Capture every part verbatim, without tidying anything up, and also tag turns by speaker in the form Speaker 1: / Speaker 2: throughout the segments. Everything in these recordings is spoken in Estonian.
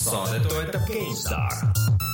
Speaker 1: Saadet toetab GameStar.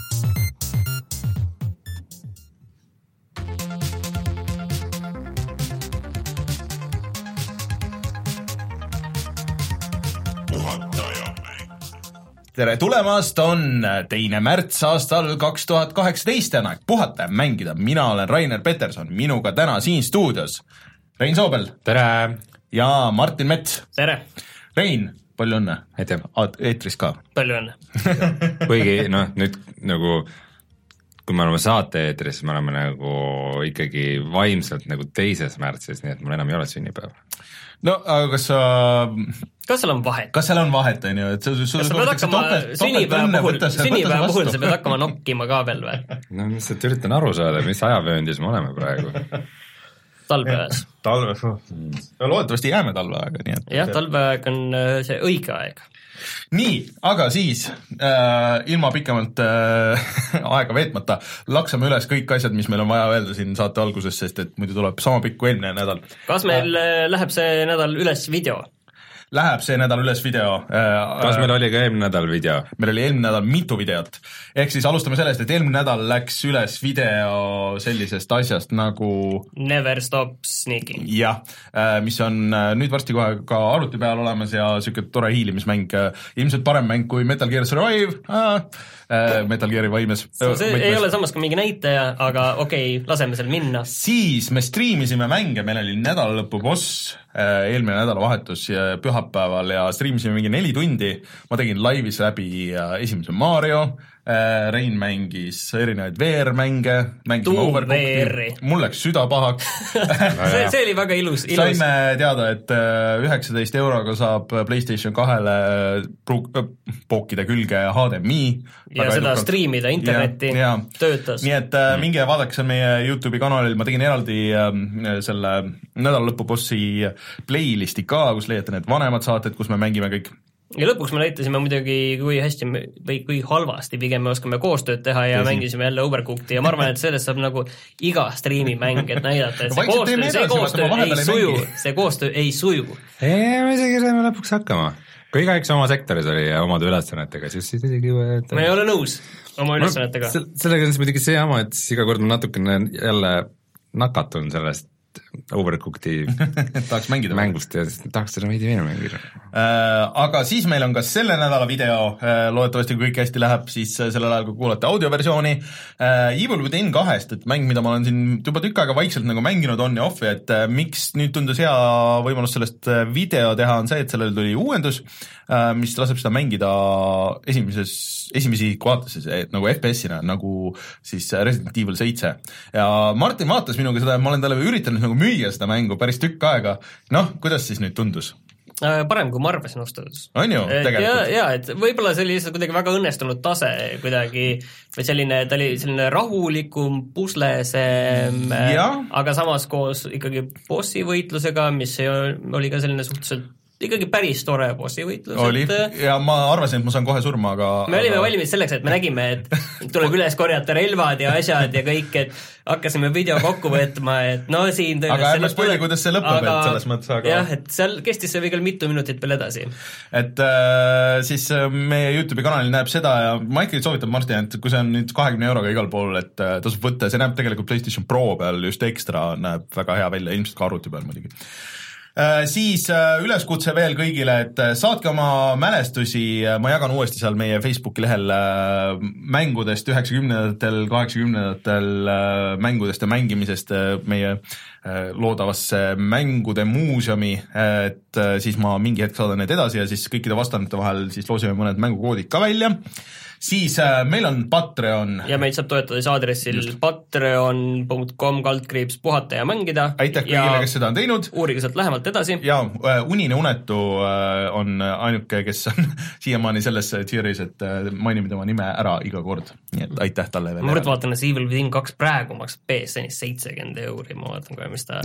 Speaker 1: Tere tulemast, on teine märts aastal kaks tuhat kaheksateist ja aeg puhata ja mängida. Mina olen Rainer Peterson, minuga täna siin stuudios Rein Soobel.
Speaker 2: Tere!
Speaker 1: Ja Martin Mets.
Speaker 3: Tere!
Speaker 1: Rein, palju õnne.
Speaker 2: Aitäh.
Speaker 1: Eetris ka.
Speaker 3: Palju õnne.
Speaker 2: Kuigi, noh, nüüd nagu, kui me oleme saate eetris, me oleme nagu ikkagi vaimselt nagu teises märtsis, nii et mul enam ei ole sünnipäev.
Speaker 1: No, aga kas sa...
Speaker 3: Kas seal on vahet?
Speaker 1: Kas seal on vahet, on ju? Et sa, su,
Speaker 3: kas sa pead hakkama sünnipäeva puhul, sünnipäeva puhul sa pead hakkama nokkima ka veel või?
Speaker 2: No mis et üritan aru saada, mis ajavööndis me oleme praegu.
Speaker 3: Talveajas.
Speaker 1: Talve. No, loodetavasti jääme talveaega. Nii et...
Speaker 3: jah, talveaeg on see õige aeg.
Speaker 1: Nii, aga siis äh, ilma pikemalt äh, aega veetmata laksame üles kõik asjad, mis meil on vaja öelda siin saate alguses, sest et muidu tuleb sama pikk kui eelmine nädal.
Speaker 3: Kas meil äh, läheb see nädal üles video?
Speaker 1: Läheb see nädal üles video.
Speaker 2: Kas meil oli ka eelmine nädal video?
Speaker 1: Meil oli eelmine nädal mitu videot. Ehk siis alustame sellest, et eelmine nädal läks üles video sellisest asjast nagu
Speaker 3: Never Stop Sneaking.
Speaker 1: Jah, mis on nüüd varsti kohe ka arvuti peal olemas ja siuke tore hiilimismäng. Ilmselt parem mäng kui Metal Gear Survive. Ah, Metal Geari võimes.
Speaker 3: See Võtmes. Ei ole samas ka mingi näitaja, aga okei, okay, laseme seal minna.
Speaker 1: Siis me striimisime mänge, meil oli nädalalõpu boss, eelmine nädalavahetus ja pühapäeval ja striimisime mingi neli tundi. Ma tegin laivis läbi esimese Mario, Rein mängis erinevaid V R-mänge, mängisime Overcookedi, mul läks süda pahaks.
Speaker 3: see, see oli väga ilus, ilus.
Speaker 1: Saime teada, et üheksateist euroga saab PlayStation kahele pookida külge H D M I.
Speaker 3: Ja seda edukalt. Striimida internetti ja, ja. Töötas.
Speaker 1: Nii et mm. minge vaadake seal meie YouTube'i kanalil, ma tegin eraldi äh, selle nädalalõpubossi playlisti ka, kus leiate need vanemad saated, kus me mängime kõik.
Speaker 3: Ja lõpuks me näitasime muidugi, kui hästi me, või kui halvasti pigem me oskame koostööd teha ja Tõsi. Mängisime jälle Overcookedi ja ma arvan, et sellest saab nagu iga striimimäng, et näidata, et see koostöö, see koostöö ei suju, see koostöö ei suju.
Speaker 2: Ei, me isegi saime lõpuks hakkama. Kui igaüks oma sektoris oli ja omade ülesannetega, siis isegi võet...
Speaker 3: Ma ei ole nõus oma ülesannetega.
Speaker 2: No, sellega on muidugi see jama, et iga kord ma natukene jälle nakatun sellest Overcookedi
Speaker 1: tahaks mängida
Speaker 2: mängust ja tahaks seda veidi veel mängida.
Speaker 1: Äh, aga siis meil on ka selle nädala video, äh, loodetavasti kui kõik hästi läheb, siis sellel ajal, kui kuulate audioversiooni äh, Evil Within kahest, et mäng, mida ma olen siin juba tükk aega vaikselt nagu mänginud on ja offi, et äh, miks nüüd tundus hea võimalus sellest video teha, on see, et sellel tuli uuendus, äh, mis laseb seda mängida esimeses, esimesi vaatases, nagu F P S-ina, nagu siis Resident Evil seitse. Ja Martin vaatas minuga seda ja ma olen talle üritanud nagu müüa seda mängu päris tükk aega. Noh, kuidas siis nüüd tundus?
Speaker 3: Parem kui ma arvasin ostades.
Speaker 1: On ju, tegelikult?
Speaker 3: Ja, ja, et võib-olla see oli lihtsalt kuidagi väga õnnestunud tase kuidagi, või selline, ta oli selline rahulikum, puslesem, aga samas koos ikkagi bossi võitlusega, mis oli ka selline suhteliselt ikkagi päris tore bossi võitlus.
Speaker 1: Oli, et, ja ma arvasin, et ma saan kohe surma, aga...
Speaker 3: Me olime aga... valmis selleks, et me nägime, et tuleb üles korjata relvad ja asjad ja kõik, et hakkasime video kokku võtma, et no siin...
Speaker 1: Aga ärme spoili, kuidas see lõpeb, aga... et selles mõttes, aga...
Speaker 3: Jah, et seal kestis see veel mitu minutit veel edasi.
Speaker 1: Et äh, siis meie YouTube'i kanalil näeb seda ja ma ikkagi soovitan Martin, et kui see on nüüd kahekümne euroga igal pool, et äh, tasub võtta, see näeb tegelikult PlayStation Pro peal just ekstra, näeb väga hea välja, ilmselt ka arvuti peal muidugi. Uh, siis uh, üleskutse veel kõigile, et uh, saatke oma mälestusi, uh, ma jagan uuesti seal meie Facebooki lehel uh, mängudest üheksakümnendatel, kaheksakümnendatel uh, mängudest ja mängimisest uh, meie uh, loodavasse mängude muuseumi, et uh, siis ma mingi hetk saadan need edasi ja siis kõikide vastanute vahel siis loosime mõned mängukoodid ka välja. Siis äh, meil on Patreon.
Speaker 3: Ja meid saab toetada siis aadressil patreon punkt com kaldkriips puhata ja mängida.
Speaker 1: Aitäh kõigile, kes seda on teinud.
Speaker 3: Uurige sealt lähemalt edasi.
Speaker 1: Ja äh, Unine Unetu äh, on ainuke, kes on siiamaani selles tieris, et äh, mainime tema nime ära iga kord. Nii et aitäh talle veel.
Speaker 3: Ma mõrd vaatan, et Evil Within kaks praegu maksab P S N-is seitsekümmend euri. Ma vaatan kohe, mis ta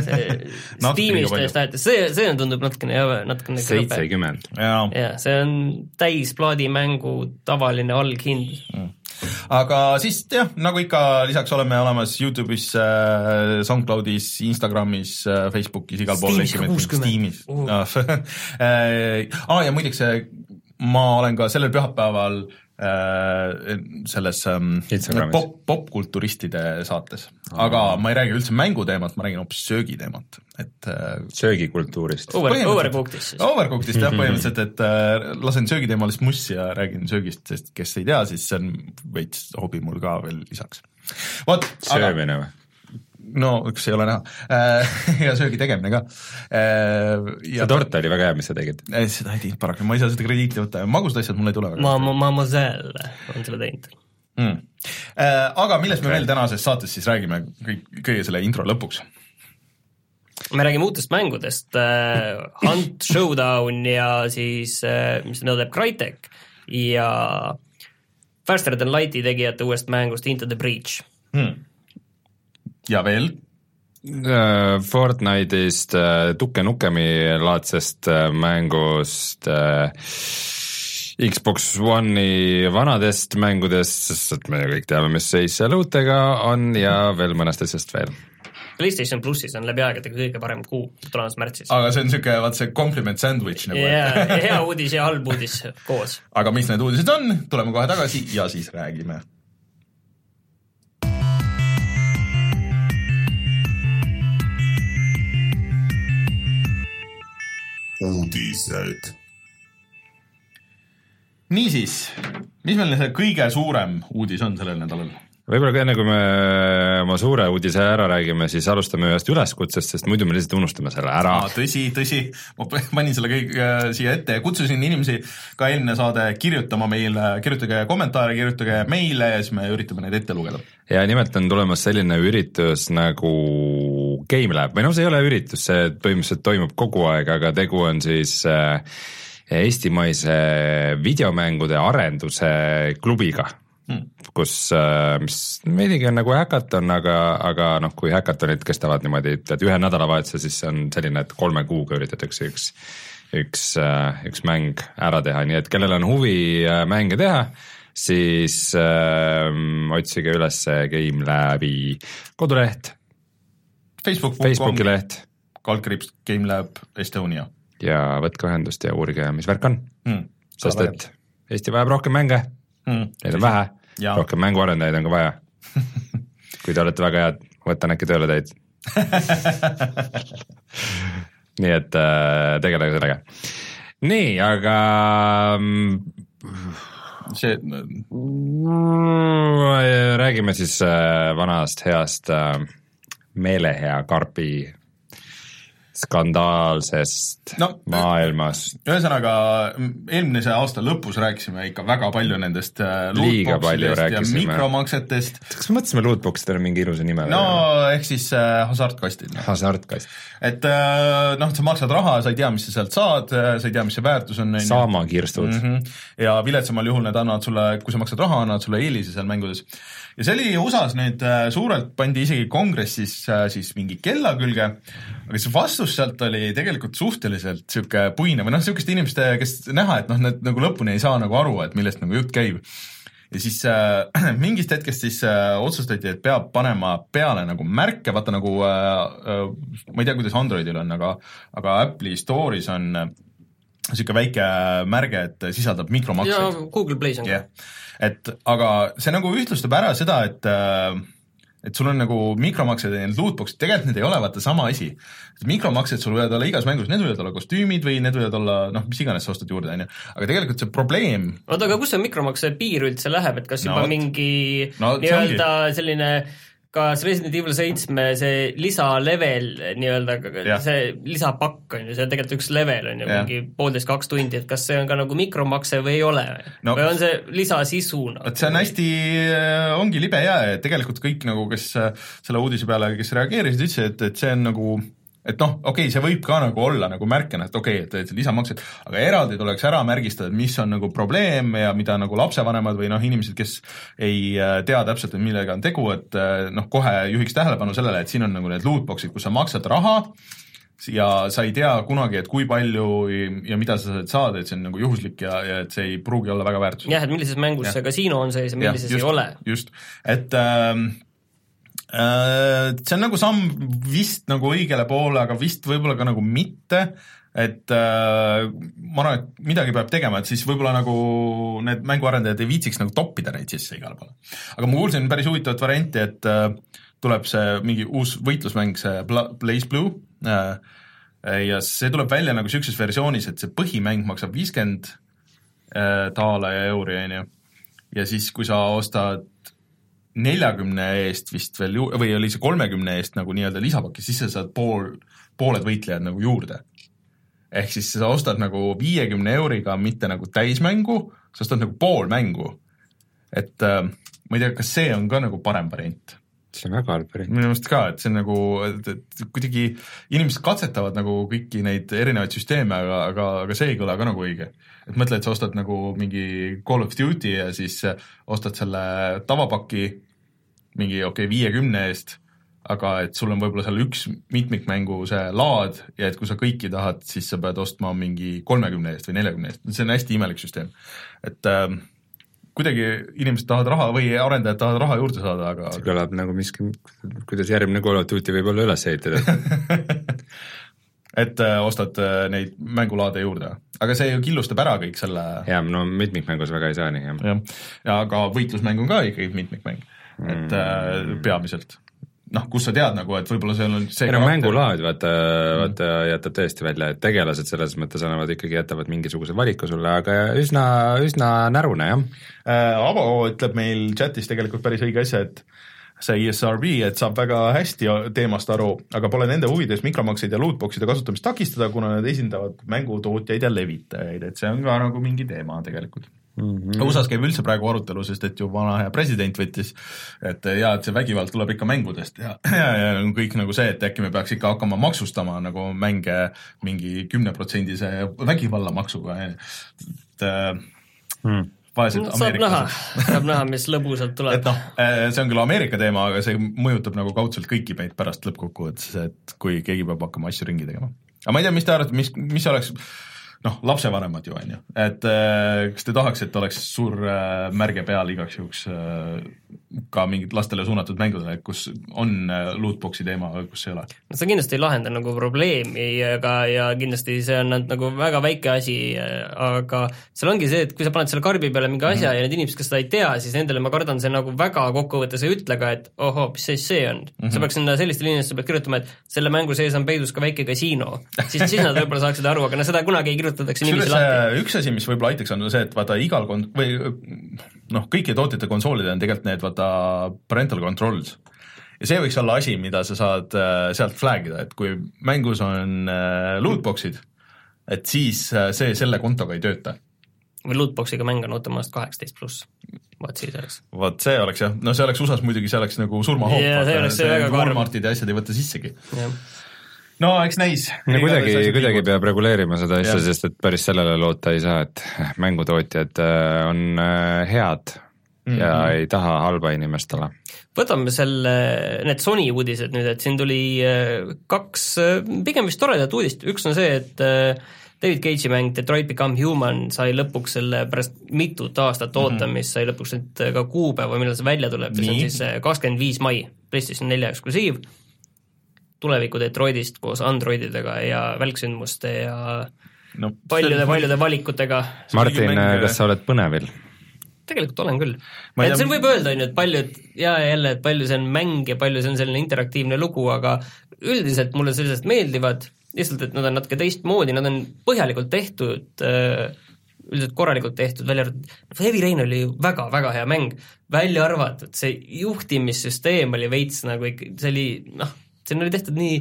Speaker 3: Steamist näete. See, see tundub natukene, natukene
Speaker 2: seitsekümmend.
Speaker 3: Ja. ja, see on täisplaadi mängu tavaline alghind.
Speaker 1: Mm. Aga siis jah, nagu ikka lisaks oleme olemas YouTube'is, äh, SoundCloudis, Instagramis, äh, Facebookis, igal pool.
Speaker 3: Steamis ka kuuskümmend.
Speaker 1: Steamis. Uh. ah, ja muideks ma olen ka sellel pühapäeval äh, selles ähm, pop, popkulturistide saates, aga ma ei räägi üldse mänguteemat, ma räägin hoopis söögiteemat, et äh,
Speaker 2: söögikultuurist.
Speaker 3: Over, overcookedist siis.
Speaker 1: Overcookedist jah, põhimõtteliselt, et äh, lasen söögiteemalist mussi ja räägin söögist, sest kes ei tea, siis see on veits hobi mul ka veel lisaks. Vaat,
Speaker 2: söömine või?
Speaker 1: No, kas ei ole näha ja söögi tegemine ka.
Speaker 2: See tort oli väga hea, mis sa tegid.
Speaker 1: Seda ei teinud paraku, ma ei saa seda krediiti võtta, magust asjad mulle ei tule väga.
Speaker 3: Ma, ma, Mademoiselle on selle teinud.
Speaker 1: Mm. Aga millest me veel tänases saates siis räägime kõik, kõige selle intro lõpuks?
Speaker 3: Me räägime uutest mängudest, Hunt, Showdown ja siis, mis ta nõudab, Crytek ja Faster Than Lighti tegijate uuest mängust Into the Breach.
Speaker 1: Hmm. Ja veel?
Speaker 2: Fortnite'ist, Tukke Nukemi laadsest mängust, Xbox One'i vanadest mängudest, sest et me kõik teame, mis seis seal uutega on ja veel mõnest asjast veel.
Speaker 3: PlayStation Plussis on läbi aegadega kõige parem kuu, tulemas märtsis.
Speaker 1: Aga see on niisugune, vaat see compliment sandwich nagu.
Speaker 3: Yeah, hea uudis ja halb uudis koos.
Speaker 1: Aga mis need uudised on, tuleme kohe tagasi ja siis räägime. Uudised. Niisiis, mis meil see kõige suurem uudis on sellel nädalal?
Speaker 2: Võib-olla enne kui me oma suure uudise ära räägime, siis alustame ühest üleskutsest, sest muidu me lihtsalt unustame selle ära.
Speaker 1: Aa, tõsi, tõsi, ma panin selle kõik äh, siia ette ja kutsusin inimesi ka eelmine saade kirjutama meile, kirjutage kommentaare, kirjutage meile ja siis me üritame neid ette lugeda.
Speaker 2: Ja nimelt on tulemas selline üritus nagu GameLab, või no see ei ole üritus, see põhimõtteliselt toimub kogu aeg, aga tegu on siis äh, eestimaise videomängude arenduse klubiga. Hmm. kus, mis meiligi on nagu häkaton, aga, aga noh, kui häkatonid kestavad niimoodi, et ühe nädalavahetuse, siis see on selline, et kolme kuuga üritatakse üks, üks, üks mäng ära teha, nii et kellel on huvi mänge teha, siis äh, otsige üles GameLabi koduleht,
Speaker 1: Facebook,
Speaker 2: Facebooki leht,
Speaker 1: kaldkriips GameLab Estonia
Speaker 2: ja võtke ühendust ja uurige, mis värk on hmm. sest et Eesti vajab rohkem mänge. Hmm. Neid on vähe, ja. Rohkem mänguarendajaid on ka vaja. Kui te olete väga head, võtan äkki tööle teid. Nii et äh, tegelege sellega. Nii, aga
Speaker 1: see
Speaker 2: räägime siis äh, vanast heast äh, meelehea karpi skandaalsest no, maailmast.
Speaker 1: Ühesõnaga, eelmine see aasta lõpus rääkisime ikka väga palju nendest lootboxidest ja mikromaksetest.
Speaker 2: Kas me mõtlesime lootboxidele mingi ilusa nime?
Speaker 1: No ehk siis äh, hasartkastid.
Speaker 2: Hasartkast.
Speaker 1: Et äh, noh, sa maksad raha, sa ei tea, mis sa sealt saad, sa ei tea, mis see väärtus on.
Speaker 2: Saamakirstud.
Speaker 1: Mm-hmm. Ja viletsamal juhul need annavad sulle, kui sa maksad raha, annavad sulle eelise seal mängudes. Ja see oli U S A-s nüüd äh, suurelt pandi isegi kongressis äh, siis mingi kella külge, aga see vastus sealt oli tegelikult suhteliselt siuke puine või noh, siukest inimeste, kes näha, et noh, need nagu lõpuni ei saa nagu aru, et millest nagu jutt käib. Ja siis äh, mingist hetkest siis äh, otsustati, et peab panema peale nagu märke, vaata nagu äh, äh, ma ei tea, kuidas Androidil on, aga, aga Apple'i Store'is on äh, siuke väike märge, et sisaldab mikromakseid.
Speaker 3: Ja Google Play's on ka.
Speaker 1: Yeah. Et aga see nagu ühtlustab ära seda, et et sul on nagu mikromaksed ja need lootboxid, tegelikult need ei ole vaata sama asi. Mikromaksed sul võivad olla igas mängus, need võivad olla kostüümid või need võivad olla, noh, mis iganes sa ostad juurde, on ju. Aga tegelikult see probleem...
Speaker 3: Oota, aga kus see mikromakse piir üldse läheb, et kas juba no, mingi
Speaker 1: no,
Speaker 3: nii-öelda selline... Kas Resident Evil seitsme see lisalevel nii-öelda, ja. See lisapakk on ju, see on tegelikult üks level on ju, ja. Mingi poolteist kaks tundi, et kas see on ka nagu mikromakse või ei ole no, või on see lisasisu nagu?
Speaker 1: Et see on hästi, ongi libe jää, et tegelikult kõik nagu, kes selle uudise peale, kes reageerisid, ütlesid, et, et see on nagu et noh, okei okay,, see võib ka nagu olla nagu märkena, et okei okay,, et, et lisamaksed, aga eraldi tuleks ära märgistada, mis on nagu probleem ja mida nagu lapsevanemad või noh, inimesed, kes ei tea täpselt, millega on tegu, et noh, kohe juhiks tähelepanu sellele, et siin on nagu need lootboxid, kus sa maksad raha ja sa ei tea kunagi, et kui palju ja mida sa saad saada, et see on nagu juhuslik ja, ja et see ei pruugi olla väga väärtus.
Speaker 3: Jah, et millises mängus ja. See kasiino on sees ja millises ja, just, ei ole.
Speaker 1: Just, et ähm, see on nagu samm vist nagu õigele poole, aga vist võib-olla ka nagu mitte, et äh, ma arvan, et midagi peab tegema, et siis võib-olla nagu need mänguarendajad ei viitsiks nagu toppida neid sisse igale poole. Aga ma kuulsin päris huvitavat varianti, et äh, tuleb see mingi uus võitlusmäng, see Blaze Blue äh, ja see tuleb välja nagu sellises versioonis, et see põhimäng maksab viiskümmend äh, taala ja euri, on ju. Ja siis, kui sa ostad neljakümne eest vist veel ju- või oli see kolmekümne eest nagu nii-öelda lisapakki, siis sa saad pool, pooled võitlejad nagu juurde. Ehk siis sa ostad nagu viiekümne euriga mitte nagu täismängu, sa ostad nagu pool mängu. Et äh, ma ei tea, kas see on ka nagu parem variant.
Speaker 2: See on väga halb variant.
Speaker 1: Minu meelest ka, et see on nagu, et, et kuidagi inimesed katsetavad nagu kõiki neid erinevaid süsteeme, aga, aga, aga see ei kõla ka nagu õige. Et mõtle, et sa ostad nagu mingi Call of Duty ja siis ostad selle tavapaki mingi okei okay, viiekümne eest, aga et sul on võib-olla seal üks mitmikmängu see laad ja et kui sa kõiki tahad, siis sa pead ostma mingi kolmekümne eest või neljakümne eest. See on hästi imelik süsteem. Et äh, kuidagi inimesed tahavad raha või arendajad tahavad raha juurde saada, aga
Speaker 2: see kõlab nagu miski, kuidas järgmine Call of Duty võib olla üles ehitada.
Speaker 1: et äh, ostad äh, neid mängulaade juurde. Aga see ju killustab ära kõik selle
Speaker 2: jaa, no mitmikmängus väga ei saa nii, jah.
Speaker 1: Ja, ja aga võitlusmäng on ka ikkagi mitmikmäng, et äh, peamiselt. Noh, kus sa tead nagu, et võib-olla seal on see
Speaker 2: ei no mängulaad, vaata, vaata jätab tõesti välja, et tegelased selles mõttes annavad ikkagi, jätavad mingisuguse valiku sulle, aga üsna, üsna närune, jah.
Speaker 1: Avo ütleb meil chatis tegelikult päris õige asja, et see E S R B, et saab väga hästi teemast aru, aga pole nende huvides mikromakseid ja lootboxide kasutamist takistada, kuna need esindavad mängutootjaid ja levitajaid, et see on ka nagu mingi teema tegelikult. Mm-hmm. U S A-s käib üldse praegu arutelu, sest et ju vana hea president võttis, et ja, et see vägivald tuleb ikka mängudest ja, ja, ja kõik nagu see, et äkki me peaks ikka hakkama maksustama nagu mänge mingi kümneprotsendise vägivallamaksuga, et mm. vaesed
Speaker 3: no, saab näha, saab näha, mis lõbusalt tuleb.
Speaker 1: et noh, see on küll Ameerika teema, aga see mõjutab nagu kaudselt kõiki meid pärast lõppkokkuvõttes, et kui keegi peab hakkama asju ringi tegema. Aga ma ei tea, mis te arvate, mis, mis oleks noh, lapsevanemad ju on ju, et äh, kas te tahaks, et oleks suur äh, märge peal igaks juhuks äh, ka mingid lastele suunatud mängudele, kus on äh, lootboxi teema, kus ei ole?
Speaker 3: No see kindlasti ei lahenda nagu probleemi, aga ja kindlasti see on nagu väga väike asi, aga seal ongi see, et kui sa paned selle karbi peale mingi asja mm-hmm. ja need inimesed, kes seda ei tea, siis nendele ma kardan, see nagu väga kokkuvõttes ei ütle ka, et ohoo, mis see see on. Mm-hmm. Sa peaks sinna sellistele inimestele pead kirjutama, et selle mängu sees on peidus ka väike kasiino. Siis, siis nad võib-olla saaksid aru, aga no seda kunagi ei kirjuta
Speaker 1: üks asi, mis võib-olla aitaks on see, et vaata igal kon- või noh, kõiki tootjate konsoolide on tegelikult need vaata parental controls ja see võiks olla asi, mida sa saad äh, sealt flagida, et kui mängus on äh, lootboxid, et siis äh, see selle kontoga ei tööta.
Speaker 3: Või lootboxiga mäng on automast kaheksateist pluss, vaat siis oleks.
Speaker 1: Vaat see oleks jah, no see oleks U S A-s muidugi, see oleks nagu surmahoop,
Speaker 3: yeah, see oleks see väga karm.
Speaker 1: Walmartid ja asjad ei võtta sissegi.
Speaker 3: Yeah.
Speaker 1: No eks näis.
Speaker 2: No kuidagi, kuidagi peab reguleerima seda asja, sest et päris sellele loota ei saa, et mängutootjad on head mm-hmm. ja ei taha halba inimestele.
Speaker 3: Võtame selle, need Sony uudised nüüd, et siin tuli kaks pigem vist toredat uudist. Üks on see, et David Cage'i mäng Detroit Become Human sai lõpuks selle pärast mitut aastat ootamist, mm-hmm. sai lõpuks nüüd ka kuupäeva, millal see välja tuleb, see on siis kakskümmend viis mai, PlayStation neli eksklusiiv. Tuleviku Detroitist koos Androididega ja välksündmuste ja no, paljude-paljude valikutega.
Speaker 2: Martin, kas sa oled põnevil?
Speaker 3: Tegelikult olen küll. Et see võib öelda, et palju, ja jälle, et palju see on mäng ja palju see on selline interaktiivne lugu, aga üldiselt mulle sellisest meeldivad, lihtsalt, et nad on natuke teistmoodi, nad on põhjalikult tehtud, üldiselt korralikult tehtud, välja arvatud, Heavy Rain oli väga-väga hea mäng, välja arvatud, see juhtimissüsteem oli veits nagu ikka, see oli, noh, see oli tehtud nii,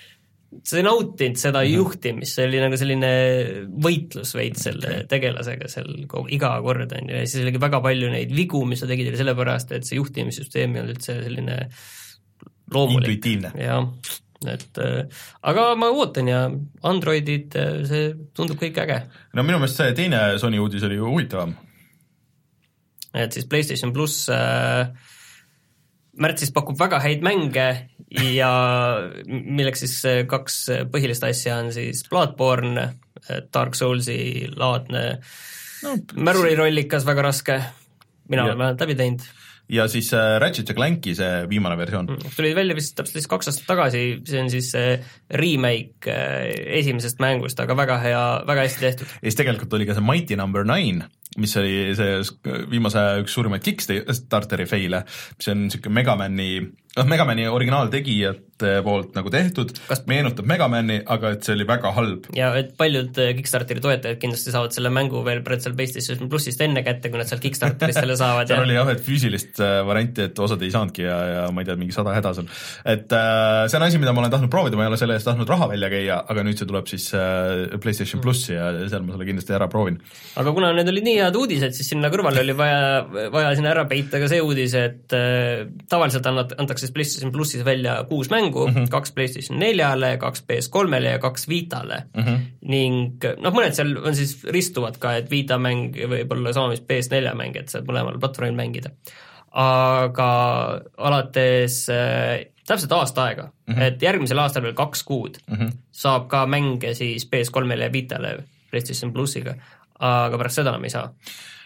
Speaker 3: see nautinud seda mm-hmm. juhtimist, see oli nagu selline võitlus veits selle okay. tegelasega seal iga kord on ja siis oligi väga palju neid vigu, mis sa tegid sellepärast, et see juhtimissüsteem on üldse selline loomulik.
Speaker 1: Intuitiivne.
Speaker 3: Jah, et aga ma ootan ja Androidid, see tundub kõik äge.
Speaker 1: No minu meelest see teine Sony uudis oli ju huvitavam.
Speaker 3: Et siis PlayStation Plus äh, märtsis pakub väga häid mänge ja milleks siis kaks põhilist asja on siis Bloodborne, Dark Soulsi laadne no, märurirollikas, väga raske, mina olen vähemalt läbi teinud.
Speaker 1: ja siis Ratchet ja Clanki see viimane versioon.
Speaker 3: Tuli välja vist täpselt siis kaks aastat tagasi, see on siis remake esimesest mängust, aga väga hea, väga hästi tehtud.
Speaker 1: Ja siis tegelikult oli ka see Mighty number nine, mis oli see viimase üks suurimaid Kickstarteri faile, mis on niisugune Megamani, noh Megamani originaaltegijate poolt nagu tehtud, kas meenutab Megamani, aga et see oli väga halb.
Speaker 3: Ja et paljud Kickstarteri toetajad kindlasti saavad selle mängu veel Pretzel PlayStation Plussist enne kätte, kui nad seal Kickstarterist selle saavad.
Speaker 1: seal ja... oli jah, et füüsilist varianti, et osad ei saanudki ja, ja ma ei tea, mingi sada hädas on. Et äh, see on asi, mida ma olen tahtnud proovida, ma ei ole selle eest tahtnud raha välja käia, aga nüüd see tuleb siis äh, PlayStation Plussi ja seal ma selle kindlasti ära proovin.
Speaker 3: Aga kuna need olid nii head uudised, siis sinna kõrvale oli vaja, vaja sinna ära peita ka see uudis, et äh, tavaliselt annad, antakse PlayStation Plussis välja kuus mängu, mm -hmm. kaks PlayStation neljale, kaks P S kolmele ja kaks Vitale. Mm -hmm. Ning noh, mõned seal on siis ristuvad ka, et Vita mäng võib olla sama mis P S nelja mäng, et saad mõlemal platvormil mängida. Aga alates äh, täpselt aasta aega, mm -hmm. et järgmisel aastal veel kaks kuud mm -hmm. saab ka mänge siis P S kolmele ja Vitale PlayStation Plussiga, aga pärast seda enam ei saa.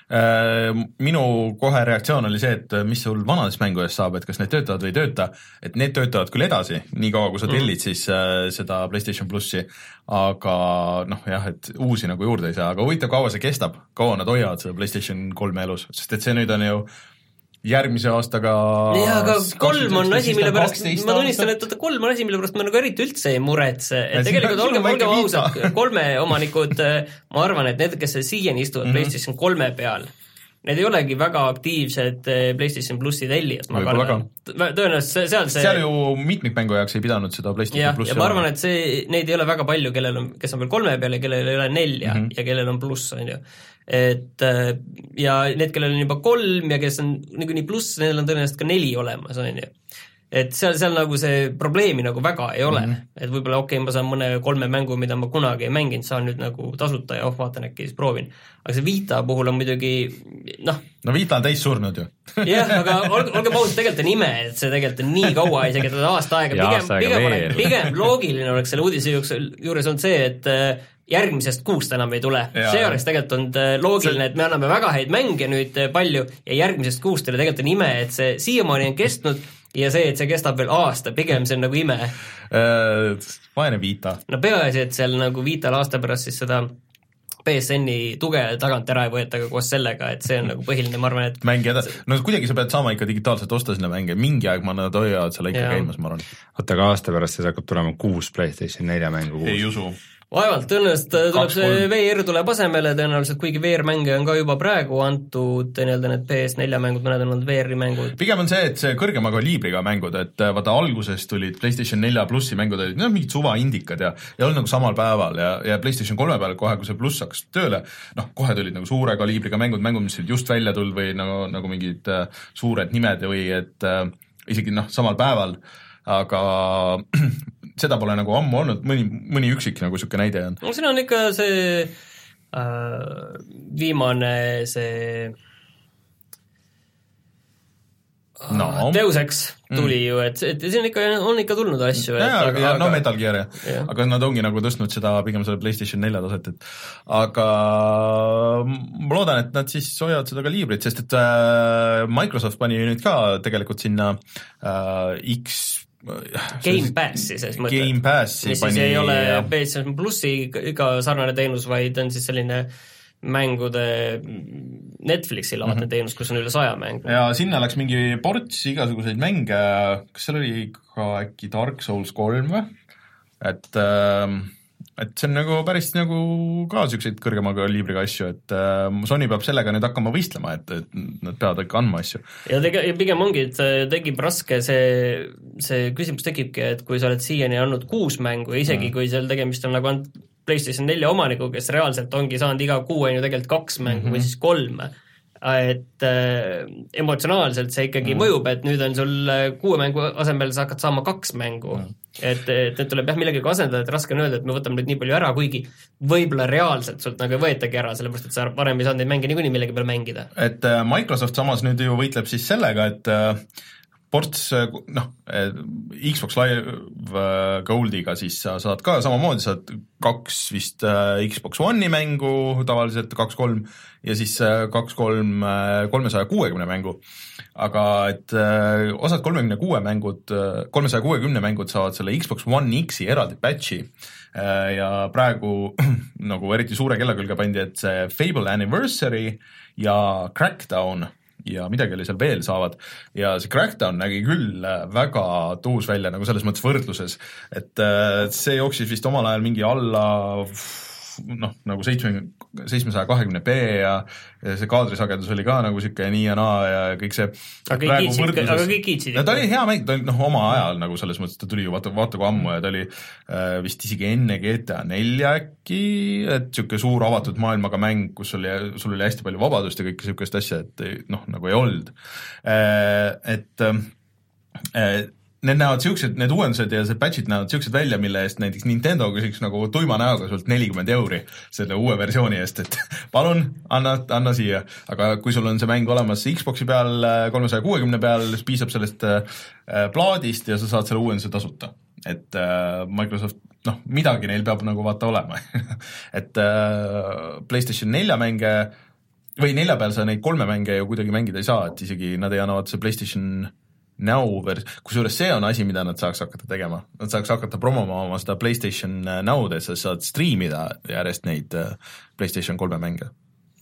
Speaker 1: Minu kohe reaktsioon oli see, et mis sul vanadest mängudest saab, et kas need töötavad või ei tööta, et need töötavad küll edasi, nii kaua kui sa tellid mm. siis äh, seda PlayStation Plussi, aga noh jah, et uusi nagu juurde ei saa, aga huvitav, kaua see kestab, kaua nad hoiavad seda PlayStation kolme elus, sest et see nüüd on ju järgmise aastaga
Speaker 3: jaa, aga kolm on asi, mille pärast, ma tunnistan, et oota, kolm on asi, mille pärast ma nagu eriti üldse ei muretse, et tegelikult olgem, olgem ausad, kolme omanikud, ma arvan, et need, kes siiani istuvad mm -hmm. PlayStation kolme peal, need ei olegi väga aktiivsed PlayStation Plussi tellijad, ma kardan. Tõenäoliselt seal see
Speaker 1: seal ju mitmikmängu jaoks ei pidanud seda PlayStation Plussi.
Speaker 3: Ja ma arvan, et see, neid ei ole väga palju, kellel on, kes on veel kolme peal ja kellel ei ole nelja mm -hmm. ja kellel on pluss, on ju. Et ja need, kellel on juba kolm ja kes on nagu nii pluss, neil on tõenäoliselt ka neli olemas, on ju. Et seal, seal nagu see probleemi nagu väga ei ole, mm -hmm. et võib-olla okei okay,, ma saan mõne kolme mängu, mida ma kunagi ei mänginud, saan nüüd nagu tasuta ja oh, vaatan äkki siis proovin. Aga see Vita puhul on muidugi, noh.
Speaker 1: No Vita on täis surnud ju.
Speaker 3: jah, aga olge, olge ausad, tegelikult on ime, et see tegelikult on nii kaua isegi, et aasta aega, pigem, pigem, pigem loogiline oleks selle uudise juures on see, et järgmisest kuust enam ei tule. Ja, see oleks tegelikult on loogiline, et me anname väga häid mänge nüüd palju ja järgmisest kuust teile tegelikult on ime, et see siiamaani on kestnud ja see, et see kestab veel aasta, pigem see on nagu ime.
Speaker 1: Vaene Vita.
Speaker 3: No peaasi, et seal nagu Vital aasta pärast siis seda P S N-i tuge tagant ära ei võeta ka koos sellega, et see on nagu põhiline, ma arvan, et
Speaker 1: mängi edasi, no kuidagi sa pead saama ikka digitaalselt osta sinna mänge, mingi aeg ma nad hoiavad selle ikka ja. käimas, ma arvan.
Speaker 2: Oota, aga aasta pärast siis hakkab tulema kuus PlayStation nelja mängu kuus.
Speaker 1: Ei usu.
Speaker 3: Vaevalt, tõenäoliselt tuleb see V R tuleb asemele, tõenäoliselt kuigi V R-mänge on ka juba praegu antud, nii-öelda need P S nelja mängud, mõned on olnud V R-i mängud.
Speaker 1: Pigem on see, et see kõrgema kaliibriga mängud, et vaata alguses tulid PlayStation nelja plussi mängud olid no, mingid suvaindikad ja, ja olnud nagu samal päeval ja, ja PlayStation kolme peal kohe, kui see pluss hakkas tööle, noh, kohe tulid nagu suure kaliibriga mängud, mängud, mis olid just välja tulnud või nagu, nagu mingid uh, suured nimed või et uh, isegi noh, samal päeval, aga seda pole nagu ammu olnud, mõni, mõni üksik nagu siuke näide on.
Speaker 3: No siin on ikka see äh, viimane see
Speaker 1: no.
Speaker 3: Deus Ex tuli mm. ju, et, et siin ikka on ikka tulnud asju.
Speaker 1: Ja, aga, ja, no Metal Gear ja. ja, aga nad ongi nagu tõstnud seda pigem selle PlayStation nelja taset, et aga ma loodan, et nad siis hoiavad seda kaliibrit, sest et äh, Microsoft pani nüüd ka tegelikult sinna äh, X
Speaker 3: Game Passi selles mõttes.
Speaker 1: Game Passi
Speaker 3: mis pani... siis ei ole P S Plussi iga sarnane teenus, vaid on siis selline mängude Netflixi laadne mm -hmm. teenus, kus on üle saja mängu.
Speaker 1: Ja sinna läks mingi ports igasuguseid mänge, kas seal oli ka äkki Dark Souls kolm või? Et, et see on nagu päris nagu ka selliseid kõrgema kaliibriga asju, et Sony peab sellega nüüd hakkama võistlema, et, et nad peavad ikka andma asju.
Speaker 3: Ja, tege, ja pigem ongi, et tekib raske, see, see küsimus tekibki, et kui sa oled siiani andnud kuus mängu, isegi mm. kui seal tegemist on nagu and PlayStation nelja omaniku, kes reaalselt ongi saanud iga kuu on ju tegelikult kaks mängu mm -hmm. või siis kolm, et äh, emotsionaalselt see ikkagi mm. mõjub, et nüüd on sul kuue mängu asemel sa hakkad saama kaks mängu mm. et, et need tuleb jah millegagi asendada, et raske on öelda, et me võtame nüüd nii palju ära, kuigi võib-olla reaalselt sult nagu ei võetagi ära, sellepärast et sa varem ei saanud neid mänge niikuinii millegi peal mängida.
Speaker 1: Et äh, Microsoft samas nüüd ju võitleb siis sellega, et äh, ports, noh, Xbox Live Goldiga siis sa saad ka samamoodi, saad kaks vist Xbox One'i mängu tavaliselt, kaks-kolm ja siis kaks-kolm kolmesaja kuuekümne mängu. Aga et osad kolmekümne kuue mängud, kolmesaja kuuekümne mängud saavad selle Xbox One X-i eraldi patchi ja praegu nagu eriti suure kella külge pandi, et see Fable Anniversary ja Crackdown ja midagi oli seal veel saavad ja see Crackdown nägi küll väga tuus välja nagu selles mõttes võrdluses, et see jooksis vist omal ajal mingi alla noh, nagu seitsmesaja kahekümne p ja, ja see kaadrisagedus oli ka nagu siuke nii ja naa ja kõik see
Speaker 3: aga kõik kiitsid
Speaker 1: ja ta oli hea mäng, ta oli noh oma ajal nagu selles mõttes, ta tuli ju vaata, vaata kui ammu ja ta oli äh, vist isegi enne G T A nelja äkki, et siuke suur avatud maailmaga mäng, kus oli, sul oli hästi palju vabadust ja kõike siukest asja, et noh, nagu ei olnud äh, et äh, need näevad siuksed, need uuendused ja see patchid näevad siuksed välja, mille eest näiteks Nintendo küsiks nagu tuima näoga sult nelikümmend euri selle uue versiooni eest, et palun, anna, anna siia. Aga kui sul on see mäng olemas Xboxi peal, kolmesaja kuuekümne peal, siis piisab sellest plaadist ja sa saad selle uuenduse tasuta. Et Microsoft, noh, midagi neil peab nagu vaata olema. et PlayStation nelja mänge või nelja peal sa neid kolme mänge ju kuidagi mängida ei saa, et isegi nad ei annavad see PlayStation Now vers-, kusjuures see on asi, mida nad saaks hakata tegema. Nad saaks hakata promoma oma seda PlayStation Now'd, et sa saad streamida järjest neid PlayStation kolme mänge.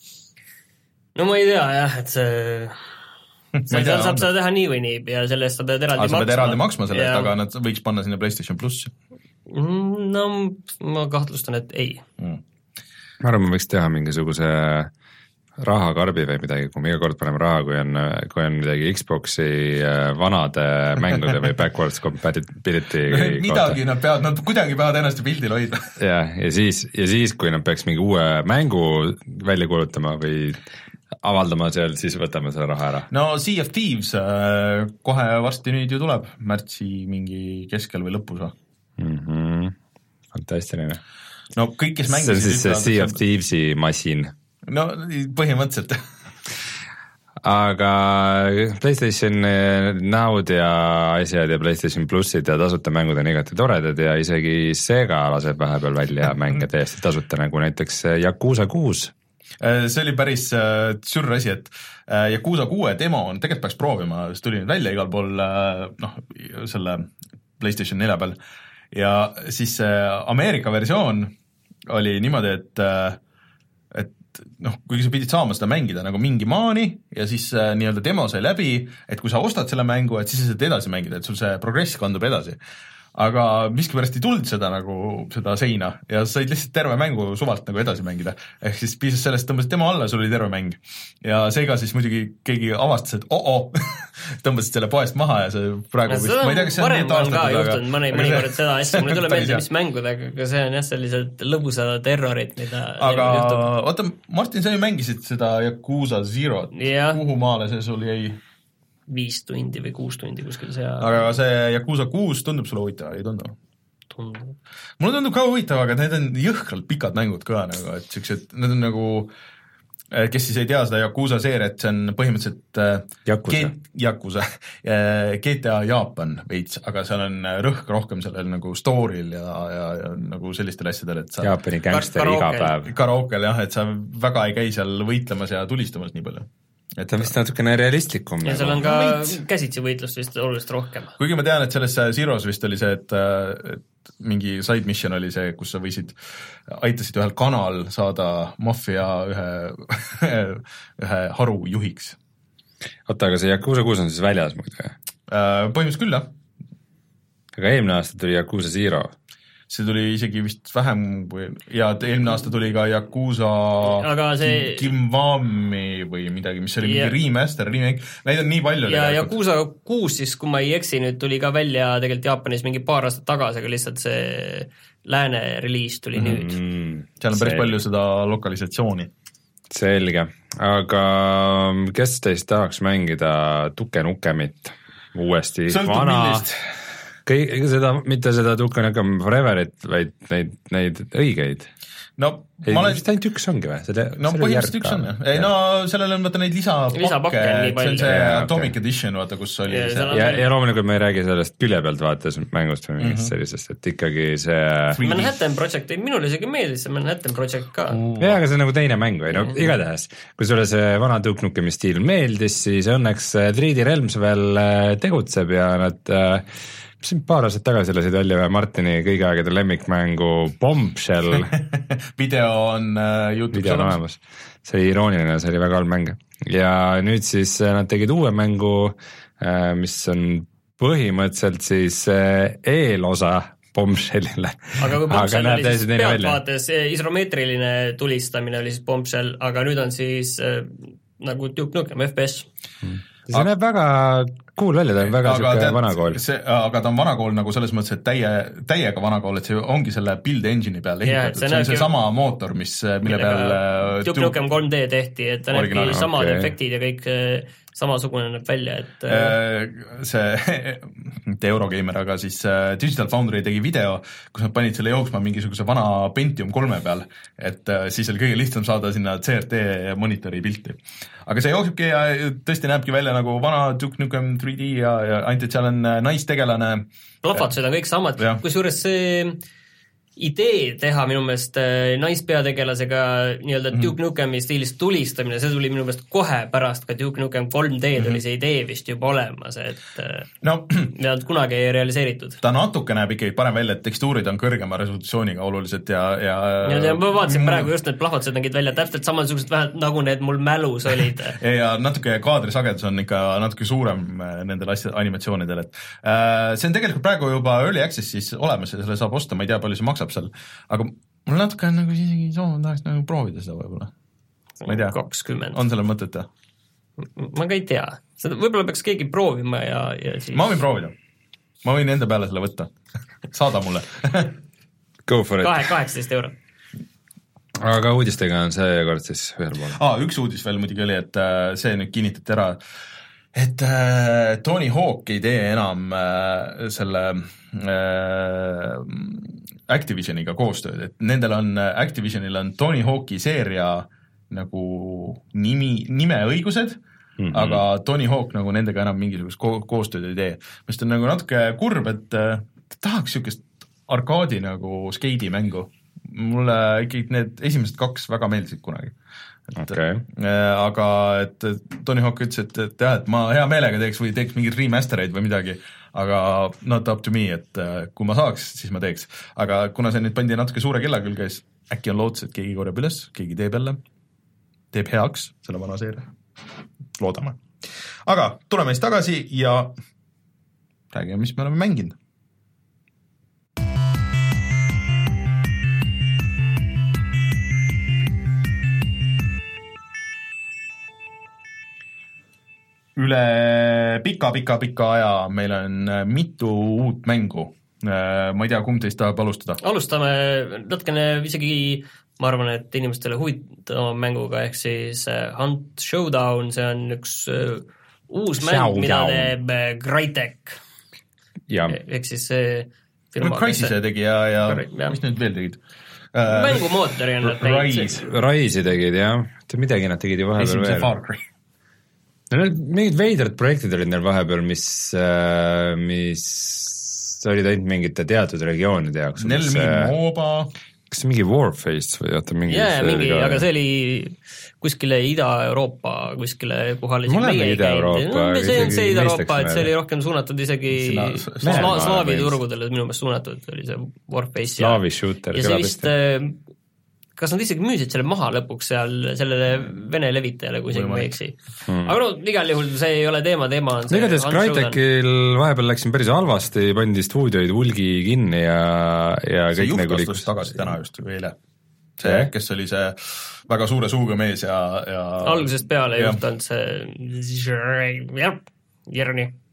Speaker 3: No ma ei tea jah, et see sa tea, saab seda teha nii või nii ja selle eest sa pead eraldi
Speaker 1: maksma. Sa pead eraldi maksma selle eest, aga nad võiks panna sinna PlayStation Plus.
Speaker 3: No ma kahtlustan, et ei.
Speaker 2: Mm. Ma arvan, ma võiks teha mingisuguse rahakarbi või midagi, kui me iga kord paneme raha, kui on, kui on midagi Xboxi vanade mängude või backwards compatibility
Speaker 1: midagi nad peavad, nad kuidagi peavad ennast pildil hoida.
Speaker 2: ja, ja siis, ja siis, kui nad peaks mingi uue mängu välja kuulutama või avaldama seal, siis võtame selle raha ära.
Speaker 1: No Sea of Thieves kohe varsti nüüd ju tuleb, märtsi mingi keskel või lõpus või?
Speaker 2: Mm-hmm. Fantastiline.
Speaker 1: No kõik, kes mängisid...
Speaker 2: See on siis see Sea of Thievesi masin.
Speaker 1: No põhimõtteliselt.
Speaker 2: aga PlayStation Now'd ja asjad ja PlayStation Plussid ja tasuta mängud on igati toredad ja isegi Sega laseb vahepeal välja mänge täiesti tasuta, nagu näiteks Yakuza kuus.
Speaker 1: See oli päris sürr asi, et Yakuza kuue demo on, tegelikult peaks proovima, see tuli nüüd välja igal pool noh, selle PlayStation nelja peal ja siis Ameerika versioon oli niimoodi, et et noh, kuigi sa pidid saama seda mängida nagu mingi maani ja siis äh, nii-öelda demo sai läbi, et kui sa ostad selle mängu, et siis sa saad edasi mängida, et sul see progress kandub edasi. Aga miskipärast ei tulnud seda nagu seda seina ja said lihtsalt terve mängu suvalt nagu edasi mängida. Ehk siis piisas sellest, tõmbasid demo alla, sul oli terve mäng. Ja seega siis muidugi keegi avastas, et oh-oh, tõmbasid selle poest maha ja see praegu
Speaker 3: no, vist, ma ei tea, kas see on nii taastatud, juhtunud, mõni, mõnikord seda asja, mul ei tule meelde, mis mängudega, aga see on jah sellised lõbusad terrorid, mida
Speaker 1: aga oota, Martin, sa ju mängisid seda Yakuza Zero't, kuhu maale see sul jäi?
Speaker 3: viis tundi või kuus tundi kuskil see.
Speaker 1: Aga see Yakuza kuus tundub sulle huvitav, ei tundu?
Speaker 3: Tundub.
Speaker 1: Mulle tundub ka huvitav, aga need on jõhkralt pikad mängud ka, nagu, et siuksed, need on nagu, kes siis ei tea seda Yakuza seeriat, see on põhimõtteliselt
Speaker 2: Yakuza,
Speaker 1: Yakuza. G T A Jaapan veits, aga seal on rõhk rohkem sellel nagu story'l ja, ja, ja nagu sellistel asjadel, et sa
Speaker 2: Jaapani gangsteri iga päev.
Speaker 1: Karaokel jah, et sa väga ei käi seal võitlemas ja tulistamas nii palju.
Speaker 2: Et ta on vist natukene realistlikum.
Speaker 3: Ja seal on ka käsitsi võitlust vist oluliselt rohkem.
Speaker 1: Kuigi ma tean, et selles Zeros vist oli see, et, et mingi side mission oli see, kus sa võisid, aitasid ühel kanal saada maffia ühe, ühe haru juhiks.
Speaker 2: Oota, aga see Yakuza kuus on siis väljas muidu?
Speaker 1: Põhimõtteliselt küll, jah.
Speaker 2: Aga eelmine aasta tuli Yakuza Zero.
Speaker 1: See tuli isegi vist vähem või, ja eelmine aasta tuli ka Yakuza see... Kiwami või midagi, mis oli ja... mingi remaster, remake, neid on nii palju.
Speaker 3: Ja Yakuza kuus siis, kui ma ei eksi, nüüd tuli ka välja tegelikult Jaapanis mingi paar aastat tagasi, aga lihtsalt see lääne reliis tuli mm, nüüd.
Speaker 1: Seal on päris see... palju seda lokalisatsiooni.
Speaker 2: Selge, aga kes teist tahaks mängida Duke Nukemit uuesti?
Speaker 1: Sõltub vana... millist.
Speaker 2: Kõik, seda, mitte seda Duke Nukem Foreverit, vaid neid, neid õigeid.
Speaker 1: no
Speaker 2: ei,
Speaker 1: ma olen
Speaker 2: vist ainult üks ongi või? Selle,
Speaker 1: no põhimõtteliselt üks on jah, ei no sellel on vaata neid lisapakke,
Speaker 3: lisapakke
Speaker 1: see on see
Speaker 2: ja,
Speaker 1: Atomic
Speaker 2: okay.
Speaker 1: Edition, vaata kus oli
Speaker 3: ja,
Speaker 1: see
Speaker 2: ja, ja loomulikult me ei räägi sellest külje pealt vaates mängust või mingist mm -hmm. sellisest, et ikkagi see
Speaker 3: Manhattan Project, minule isegi meeldis see Manhattan Project ka
Speaker 2: mm. jaa, aga see on nagu teine mäng või no mm -hmm. igatahes, kui sulle see vana Duke Nukemi stiil meeldis, siis õnneks three D Realms veel tegutseb ja nad mis siin paar aastat tagasi lasid välja ühe Martini kõigi aegade lemmikmängu Bombshell
Speaker 1: video on uh, YouTube'is
Speaker 2: olemas. See oli irooniline, see oli väga halb mäng. Ja nüüd siis nad tegid uue mängu, mis on põhimõtteliselt siis eelosa Bombshellile.
Speaker 3: Aga kui Bombshell aga oli siis pealtvaates isomeetriline tulistamine oli siis Bombshell, aga nüüd on siis äh, nagu Duke Nukem F P S.
Speaker 2: Hmm. See näeb väga cool välja, ta on väga siuke vanakool.
Speaker 1: Aga ta on vanakool nagu selles mõttes, et täie, täiega vanakool, et see ongi selle build engine'i peal ehitatud, yeah, see on see sama mootor, mis, mille peal
Speaker 3: Duke Nukem kolm D tehti, et ta näebki samad okay. efektid ja kõik samasugune näeb välja, et
Speaker 1: see Eurogeimer, aga siis Digital Foundry tegi video, kus nad panid selle jooksma mingisuguse vana Pentium kolme peal, et siis oli kõige lihtsam saada sinna C R T monitori pilti. Aga see jooksebki ja tõesti näebki välja nagu vana Duke Nukem three D ja, ja ainult, et seal on naistegelane.
Speaker 3: Plahvatused on kõik samad, kus juures see idee teha minu meelest naispeategelasega nii-öelda mm-hmm. Duke Nukemi stiilis tulistamine, see tuli minu meelest kohe pärast, ka Duke Nukem kolm D mm-hmm. oli see idee vist juba olemas, et no, mida kunagi ei realiseeritud.
Speaker 1: Ta natuke näeb ikkagi parem välja, et tekstuurid on kõrgema resolutsiooniga oluliselt ja, ja,
Speaker 3: ja, ja ma vaatasin mm. praegu just need plahvatused nägid välja täpselt samasugused vähelt nagu need mul mälus olid.
Speaker 1: ja, ja natuke kaadrisagedus on ikka natuke suurem nendel asja, animatsioonidel, et äh, see on tegelikult praegu juba Early Access'is olemas ja selle saab osta, ma ei tea, palju see maksab seal, aga mul natuke on nagu isegi soov, tahaks nagu proovida seda võib-olla. Ma ei tea,
Speaker 3: kakskümmend
Speaker 1: on sellel mõtet ja?
Speaker 3: Ma ka ei tea, seda võib-olla peaks keegi proovima ja, ja siis
Speaker 1: ma võin proovida, ma võin enda peale selle võtta saada mulle
Speaker 2: Go for it
Speaker 3: Kahe, kaheksateist euro
Speaker 2: aga uudistega on see kord siis ühel pool
Speaker 1: ah, üks uudis veel muidugi oli, et see nüüd kinnitati ära, et äh, Tony Hawk ei tee enam äh, selle äh, Activisioniga koostööd, et nendel on, Activisionil on Tony Hawki seeria nagu nimi, nimeõigused, mm-hmm. aga Tony Hawk nagu nendega enam mingisugust ko- koostööd ei tee. Mest on nagu natuke kurb, et äh, tahaks siukest arkaadi nagu skeidi mängu. Mulle ikkagi need esimesed kaks väga meeldisid kunagi. Et,
Speaker 2: okay.
Speaker 1: äh, aga et Tony Hawk ütles, et, et jah, et ma hea meelega teeks või teeks mingid remastereid või midagi, aga not up to me, et äh, kui ma saaks, siis ma teeks. Aga kuna see nüüd pandi natuke suure kella külge, siis äkki on lootus, et keegi korjab üles, keegi teeb jälle, teeb heaks selle vana seeria. Loodame. Aga tuleme siis tagasi ja räägime, mis me oleme mänginud. Üle pika-pika-pika aja meil on mitu uut mängu. Ma ei tea, kumb teist tahab alustada?
Speaker 3: Alustame natukene isegi, ma arvan, et inimestele huvitava mänguga, ehk siis Hunt Showdown, see on üks uus mäng, Showdown. Mida teeb Crytek. Ehk siis see
Speaker 1: firma... Crysise tegi ja, ja, ja mis nüüd veel tegid?
Speaker 3: Mängumootori on nad
Speaker 2: tegid. Rise'i tegid, jah. Midagi nad tegid ju vahepeal
Speaker 1: veel. Esimese Far Cry.
Speaker 2: No need mingid veidrad projektid olid neil vahepeal, mis, mis olid ainult mingite teatud regioonide jaoks.
Speaker 1: Neil mingi mooba.
Speaker 2: Kas mingi Warface või oota mingi...
Speaker 3: Jaa, mingi, aga see oli kuskile Ida-Euroopa, kuskile kohale
Speaker 2: mul on Ida-Euroopa.
Speaker 3: No, see on see Ida-Euroopa, et see oli rohkem suunatud isegi slaavi turgudele, minu meelest suunatud oli see Warface.
Speaker 2: Slaavi shooter.
Speaker 3: Ja see vist... kas nad isegi müüsid selle maha lõpuks seal sellele vene levitajale, kui isegi ma eksi. Hmm. Aga no, igal juhul see ei ole teema, teema on see...
Speaker 2: Igatahes Crytekil vahepeal läksin päris halvasti, pandi stuudioid hulgi kinni ja, ja
Speaker 1: see juht astus tagasi täna just või eile. See, yeah. kes oli see väga suure suuga mees ja... ja...
Speaker 3: algusest peale juhtanud see... jah, Jerni.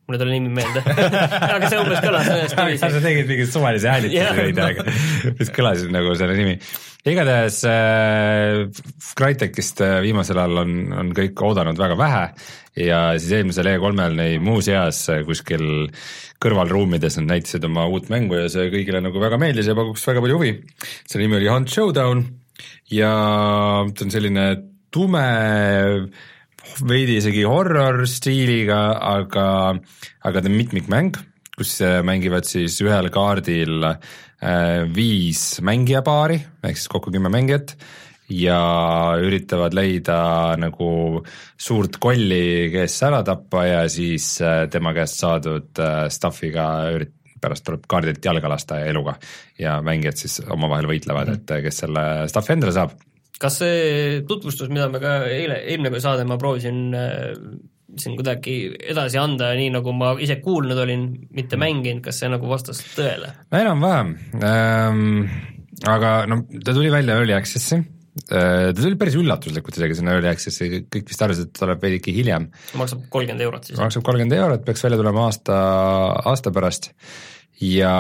Speaker 3: mulle tuli nimi meelde aga see umbes kõlas
Speaker 2: aga sa tegid mingid suvalisi häälitusi veidi aega, mis kõlasid nagu selle nimi. Igatahes äh, Crytekist viimasel ajal on, on kõik oodanud väga vähe ja siis eelmisel E kolmel neil muuseas kuskil kõrvalruumides nad näitasid oma uut mängu ja see kõigile nagu väga meeldis ja pakuks väga palju huvi. See nimi oli Hunt Showdown ja ta on selline tume veidi isegi horror stiiliga, aga, aga ta on mitmikmäng, kus mängivad siis ühel kaardil äh, viis mängijapaari, ehk siis kokku kümme mängijat ja üritavad leida nagu suurt kolli, kes ära tappa ja siis äh, tema käest saadud äh, stuffiga ürit-, pärast tuleb kaardilt jalga lasta ja eluga ja mängijad siis omavahel võitlevad, et kes selle stuffi endale saab.
Speaker 3: Kas see tutvustus, mida me ka eile, eelmine saade ma proovisin äh, siin kuidagi edasi anda ja nii nagu ma ise kuulnud olin, mitte mänginud, kas see nagu vastas tõele?
Speaker 2: No enam-vähem, ähm, aga no ta tuli välja Early Access'i, äh, ta tuli päris üllatuslikult isegi sinna Early Access'i, kõik vist arvasid, et tuleb veidiki hiljem.
Speaker 3: Maksab kolmkümmend eurot siis?
Speaker 2: Maksab kolmkümmend eurot, peaks välja tulema aasta, aasta pärast ja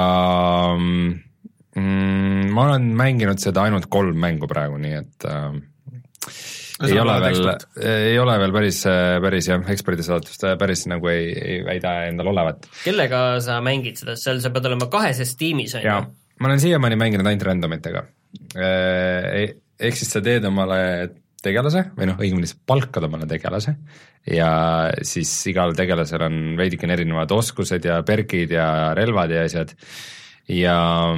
Speaker 2: Mm, ma olen mänginud seda ainult kolm mängu praegu, nii et äh, ei, ole veel, ei ole veel päris, päris jah, eksperdi saatust päris nagu ei, ei väida endal olevat.
Speaker 3: Kellega sa mängid seda, seal sa pead olema kaheses tiimis, on
Speaker 2: ju? Ma olen siiamaani mänginud ainult randomitega. Ehk siis sa teed omale tegelase, või noh, õigemini sa palkad omale tegelase ja siis igal tegelasel on veidikene erinevad oskused ja perkid ja relvad ja asjad ja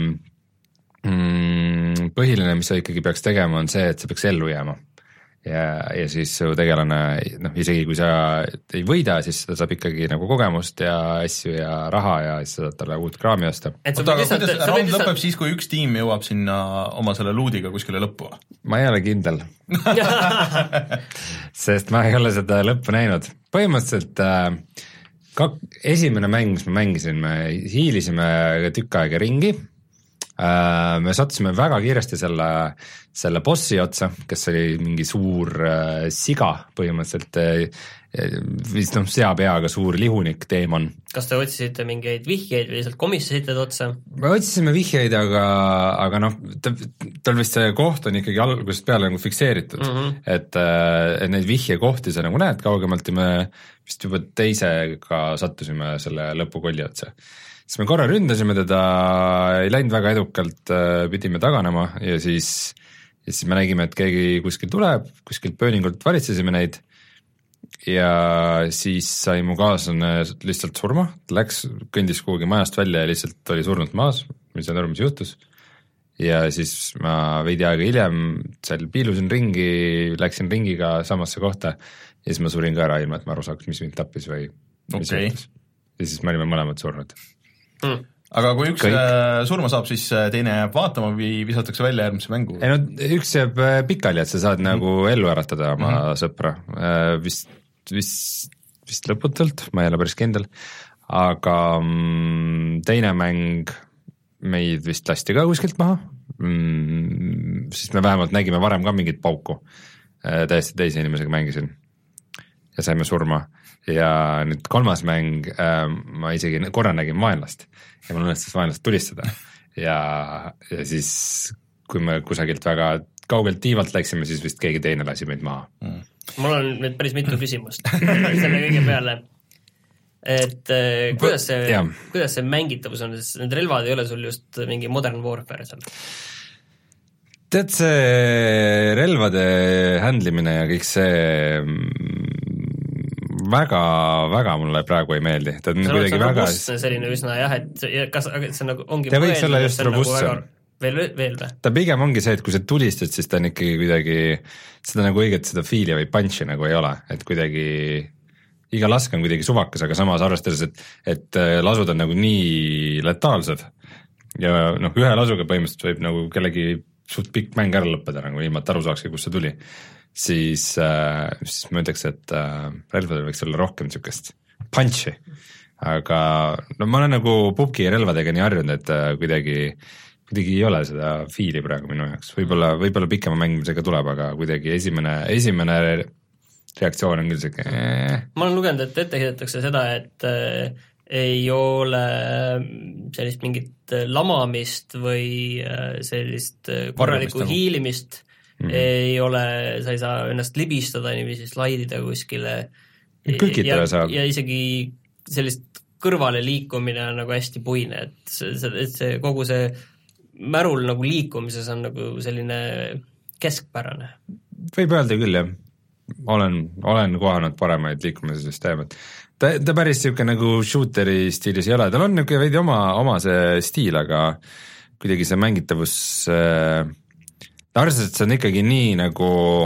Speaker 2: mm, põhiline, mis sa ikkagi peaks tegema, on see, et sa peaks ellu jääma. Ja, ja siis su tegelane, noh, isegi kui sa ei võida, siis seda saab ikkagi nagu kogemust ja asju ja raha ja siis saad talle uut kraami osta.
Speaker 1: Oota, aga kuidas round lihtsalt... lõpeb siis, kui üks tiim jõuab sinna oma selle luudiga kuskile lõppu?
Speaker 2: Ma ei ole kindel. Sest ma ei ole seda lõppu näinud. Põhimõtteliselt äh, kak... esimene mäng, mis me mängisin, me hiilisime tükk aega ringi. Me sattusime väga kiiresti selle, selle bossi otsa, kes oli mingi suur äh, siga põhimõtteliselt, äh, vist noh, seapeaga suur lihunik teemon.
Speaker 3: Kas te otsisite mingeid vihjeid või lihtsalt komistasite otsa?
Speaker 2: Me otsisime vihjeid, aga, aga noh, tal vist see koht on ikkagi algusest peale nagu fikseeritud, mm -hmm. et, et neid vihjekohti sa nagu näed kaugemalt ja me vist juba teisega sattusime selle lõpukolli otsa. Siis me korra ründasime teda, ei läinud väga edukalt, pidime taganema ja siis, ja siis me nägime, et keegi kuskil tuleb, kuskilt pööningult valitsesime neid ja siis sai mu kaaslane lihtsalt surma, ta läks, kõndis kuhugi majast välja ja lihtsalt oli surnud maas, mis on aru, mis juhtus. Ja siis ma veidi aega hiljem seal piilusin ringi, läksin ringiga samasse kohta ja siis ma surin ka ära ilma, et ma aru saaks, mis mind tappis või mis okay. juhtus. Ja siis me olime mõlemad surnud.
Speaker 1: Hmm. Aga kui üks Kõik. surma saab, siis teine jääb vaatama või visatakse välja järgmise mängu?
Speaker 2: Ei no üks jääb pikali, et sa saad mm. nagu ellu äratada oma mm. sõpra. Vist, vist, vist lõputult, ma ei ole päris kindel. Aga mm, teine mäng meid vist lasti ka kuskilt maha. Mm, siis me vähemalt nägime varem ka mingit pauku. Täiesti teise inimesega mängisin ja saime surma. Ja nüüd kolmas mäng, äh, ma isegi korra nägin vaenlast ja mul õnnestus vaenlast tulistada ja, ja siis kui me kusagilt väga kaugelt tiivalt läksime, siis vist keegi teine lasi meid maha. Mm.
Speaker 3: Mul on nüüd päris mitu küsimust selle kõige peale, et äh, kuidas, see, kuidas see mängitavus on, sest need relvad ei ole sul just mingi Modern Warfare seal?
Speaker 2: Tead, see relvade handlimine ja kõik see väga, väga mulle praegu ei meeldi. Ta on kuidagi väga...
Speaker 3: robustne selline üsna jah, et kas see nagu ongi
Speaker 2: ta võiks olla just robustsem.
Speaker 3: Nagu veel, veel või?
Speaker 2: Ta pigem ongi see, et kui sa tulistad, siis ta on ikkagi kuidagi seda nagu õiget seda fiili või punchi nagu ei ole, et kuidagi iga lask on kuidagi suvakas, aga samas arvestades, et, et lasud on nagu nii letaalsed ja noh, ühe lasuga põhimõtteliselt võib nagu kellegi suht pikk mäng ära lõppeda nagu ilma, et aru saakski, kus see tuli. Siis, äh, siis ma ütleks, et äh, relvadel võiks olla rohkem niisugust punchi, aga no ma olen nagu pubki relvadega nii harjunud, et äh, kuidagi, kuidagi ei ole seda fiili praegu minu jaoks, võib-olla, võib-olla pikema mängimisega tuleb, aga kuidagi esimene, esimene reaktsioon on küll siuke eh.
Speaker 3: ma olen lugenud, et ette heidetakse seda, et äh, ei ole sellist mingit lamamist või äh, sellist korralikku hiilimist, mm-hmm. ei ole, sa ei saa ennast libistada niiviisi slaidida kuskile
Speaker 2: kõkitada saab.
Speaker 3: Ja isegi sellist kõrvale liikumine on nagu hästi puine, et see, et see kogu see märul nagu liikumises on nagu selline keskpärane.
Speaker 2: Võib öelda küll, jah. Olen, olen kohanud paremaid liikumise süsteemid. Ta, ta päris siuke nagu shooteri stiilis ei ole, tal on niuke veidi oma, oma see stiil, aga kuidagi see mängitavus äh, arvestades, et see on ikkagi nii nagu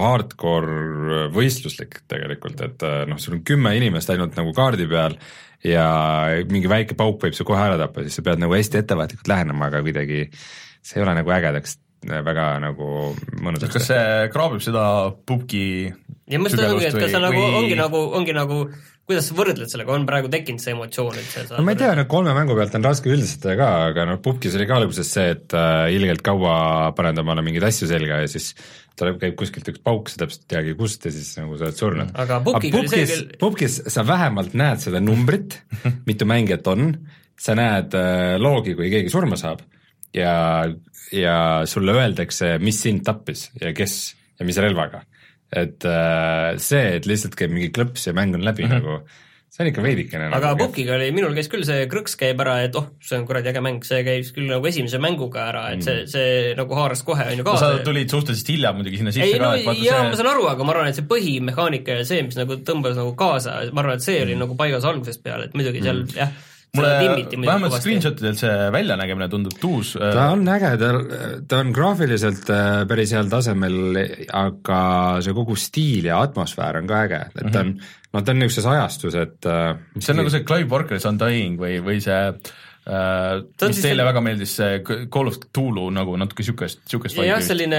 Speaker 2: hardcore võistluslik tegelikult, et noh, sul on kümme inimest ainult nagu kaardi peal ja mingi väike pauk võib su kohe ära tappa, siis sa pead nagu hästi ettevaatlikult lähenema, aga kuidagi see ei ole nagu ägedaks väga nagu mõnusaks.
Speaker 1: Kas see kraabib seda pubki
Speaker 3: ja ma seda ongi, et kas see nagu, või... ongi nagu, ongi nagu kuidas sa võrdled sellega, on praegu tekkinud see emotsioon, et see
Speaker 2: no ma ei tea, no kolme mängu pealt on raske üldistada ka, aga noh, pubkis oli ka alguses see, et äh, ilgelt kaua paned omale mingeid asju selga ja siis tuleb, käib kuskilt üks pauk, sa täpselt teagi kust ja siis nagu sa oled surnud.
Speaker 3: aga pubkiga oli see küll
Speaker 2: pubkis sa vähemalt näed seda numbrit, mitu mängijat on, sa näed äh, loogi, kui keegi surma saab ja, ja sulle öeldakse, mis sind tappis ja kes ja mis relvaga. Et äh, see, et lihtsalt käib mingi klõps ja mäng on läbi mm-hmm. nagu, see on ikka veidikene.
Speaker 3: Aga nagu pubkiga oli, minul käis küll see krõks käib ära, et oh, see on kuradi äge mäng, see käis küll nagu esimese mänguga ära, et see, see nagu haaras kohe on ju kaasa.
Speaker 1: No sa tulid suhteliselt hilja muidugi sinna sisse
Speaker 3: ei,
Speaker 1: ka.
Speaker 3: No, jaa, see... ma saan aru, aga ma arvan, et see põhimehaanika ja see, mis nagu tõmbas nagu kaasa, ma arvan, et see oli mm. nagu paigas algusest peale, et muidugi seal mm. jah,
Speaker 1: mulle vähemalt screenshotidel see väljanägemine tundub tuus.
Speaker 2: Ta on äge, ta, ta on graafiliselt päris heal tasemel, aga see kogu stiil ja atmosfäär on ka äge, et ta on, no ta on niisuguses ajastus, et
Speaker 1: see on nagu see Clive Barker's Undying või, või see Uh, mis teile see... väga meeldis see Call of Cthulhu nagu natuke siukest, siukest
Speaker 3: jah, selline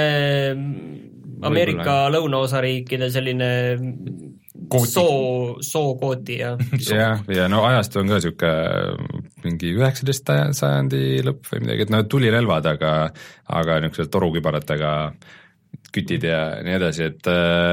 Speaker 3: Ameerika lõunaosariikide selline kooti. soo, sookooti ja
Speaker 2: jah, ja no ajastu on ka siuke mingi üheksateist sajandi lõpp või midagi, et no tulirelvad, aga aga niisugused torukübaratega kütid ja nii edasi, et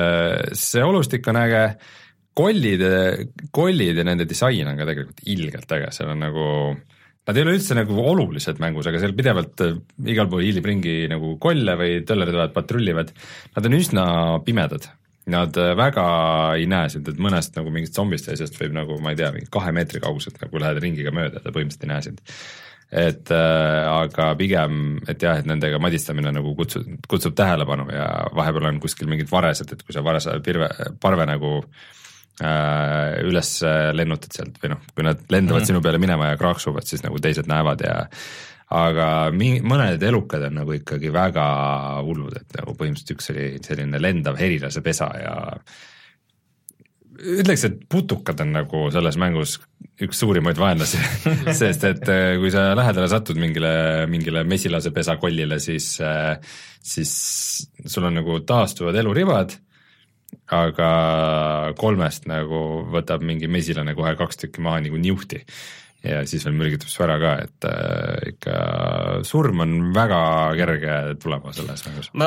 Speaker 2: see olustik on äge, kollid, kollid ja nende disain on ka tegelikult ilgelt äge, seal on nagu nad ei ole üldse nagu olulised mängus, aga seal pidevalt igal pool hiilib ringi nagu kolle või tõllerid tulevad, patrullivad. Nad on üsna pimedad. Nad väga ei näe sind, et mõnest nagu mingist zombist asjast võib nagu, ma ei tea, mingi kahe meetri kauguselt nagu lähed ringiga mööda, ta põhimõtteliselt ei näe sind. Et äh, aga pigem, et jah, et nendega madistamine nagu kutsub, kutsub tähelepanu ja vahepeal on kuskil mingid varesed, et kui sa varese pirve, parve nagu üles lennutad sealt või noh, kui nad lendavad mm-hmm. sinu peale minema ja kraaksuvad, siis nagu teised näevad ja aga mi-, mõned elukad on nagu ikkagi väga hullud, et nagu põhimõtteliselt üks oli selline lendav herilase pesa ja ütleks, et putukad on nagu selles mängus üks suurimaid vaenlasi sest et kui sa lähedale satud mingile, mingile mesilase pesa kollile, siis, siis sul on nagu taastuvad elurivad, aga kolmest nagu võtab mingi mesilane kohe kaks tükki maha nagu niuhti ja siis veel mürgitab su ära ka, et äh, ikka surm on väga kerge tulema selles mängus.
Speaker 3: Ma,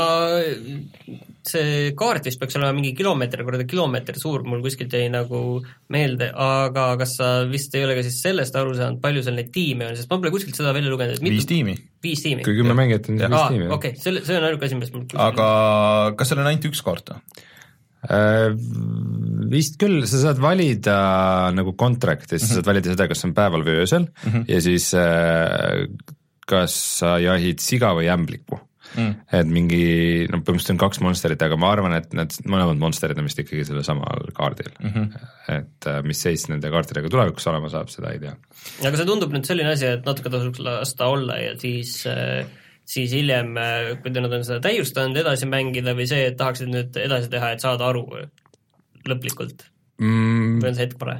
Speaker 3: see kaart vist peaks olema mingi kilomeeter korda kilomeeter suur, mul kuskilt jäi nagu meelde, aga kas sa vist ei ole ka siis sellest aru saanud, palju seal neid tiime on, sest ma pole kuskilt seda välja lugenud, et mitu...
Speaker 1: viis tiimi.
Speaker 3: Viis tiimi.
Speaker 2: Kui kümme mängijat on viis
Speaker 3: Aa,
Speaker 2: tiimi.
Speaker 3: Okei, okay. see, see on ainuke asi, mis mul
Speaker 1: aga kas seal on ainult üks kaart?
Speaker 2: Uh, vist küll, sa saad valida nagu contract ja siis mm-hmm. saad valida seda, kas on päeval või öösel mm-hmm. ja siis uh, kas sa jahid siga või ämbliku mm. et mingi, no põhimõtteliselt on kaks monsterit, aga ma arvan, et need mõlemad monsterid on vist ikkagi selle samal kaardil mm-hmm. et uh, mis seis nende kaartidega tulevikus olema saab, seda ei tea.
Speaker 3: Aga see tundub nüüd selline asi, et natuke tasuks lasta olla ja siis uh... siis hiljem, kui nad on seda täiustanud, edasi mängida või see, et tahaksid nüüd edasi teha, et saada aru lõplikult mm. või on see hetk pare?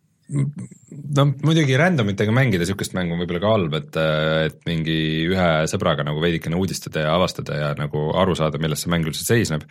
Speaker 2: No muidugi randomitega mängida niisugust mängu on võib-olla ka halb, et, et mingi ühe sõbraga nagu veidikene uudistada ja avastada ja nagu aru saada, milles see mäng üldse seisneb,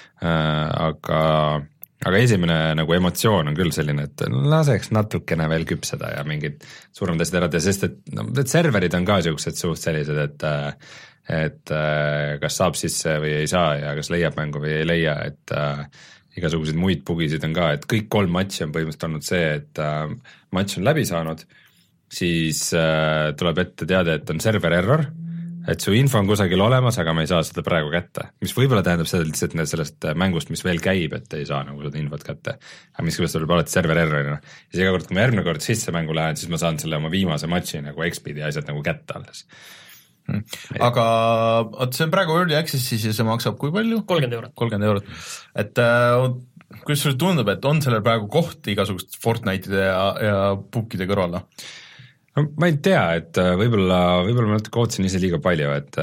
Speaker 2: aga aga esimene nagu emotsioon on küll selline, et laseks natukene veel küpseda ja mingid suuremad asjad ära teha, sest et no, need serverid on ka niisugused suht sellised, et et kas saab sisse või ei saa ja kas leiab mängu või ei leia, et igasuguseid muid bugisid on ka, et kõik kolm matši on põhimõtteliselt olnud see, et äh, matš on läbi saanud, siis äh, tuleb ette teade, et on server error, et su info on kusagil olemas, aga me ei saa seda praegu kätte, mis võib-olla tähendab seda lihtsalt sellest mängust, mis veel käib, et ei saa nagu seda infot kätte, aga mis küljest tuleb alati server errorina. Ja siis iga kord, kui ma järgmine kord sisse mängu lähen, siis ma saan selle oma viimase matši nagu X-Speedi ja asjad nagu kätte alles.
Speaker 1: Hmm. Aga oot, see on praegu Early Access'is ja see maksab kui palju?
Speaker 3: kolmkümmend eurot.
Speaker 1: kolmkümmend eurot. Et äh, kuidas sulle tundub, et on sellel praegu koht igasugust Fortnite'ide ja, ja bookide kõrval?
Speaker 2: No, ma ei tea, et võib-olla, võib-olla ma natuke ootsin ise liiga palju, et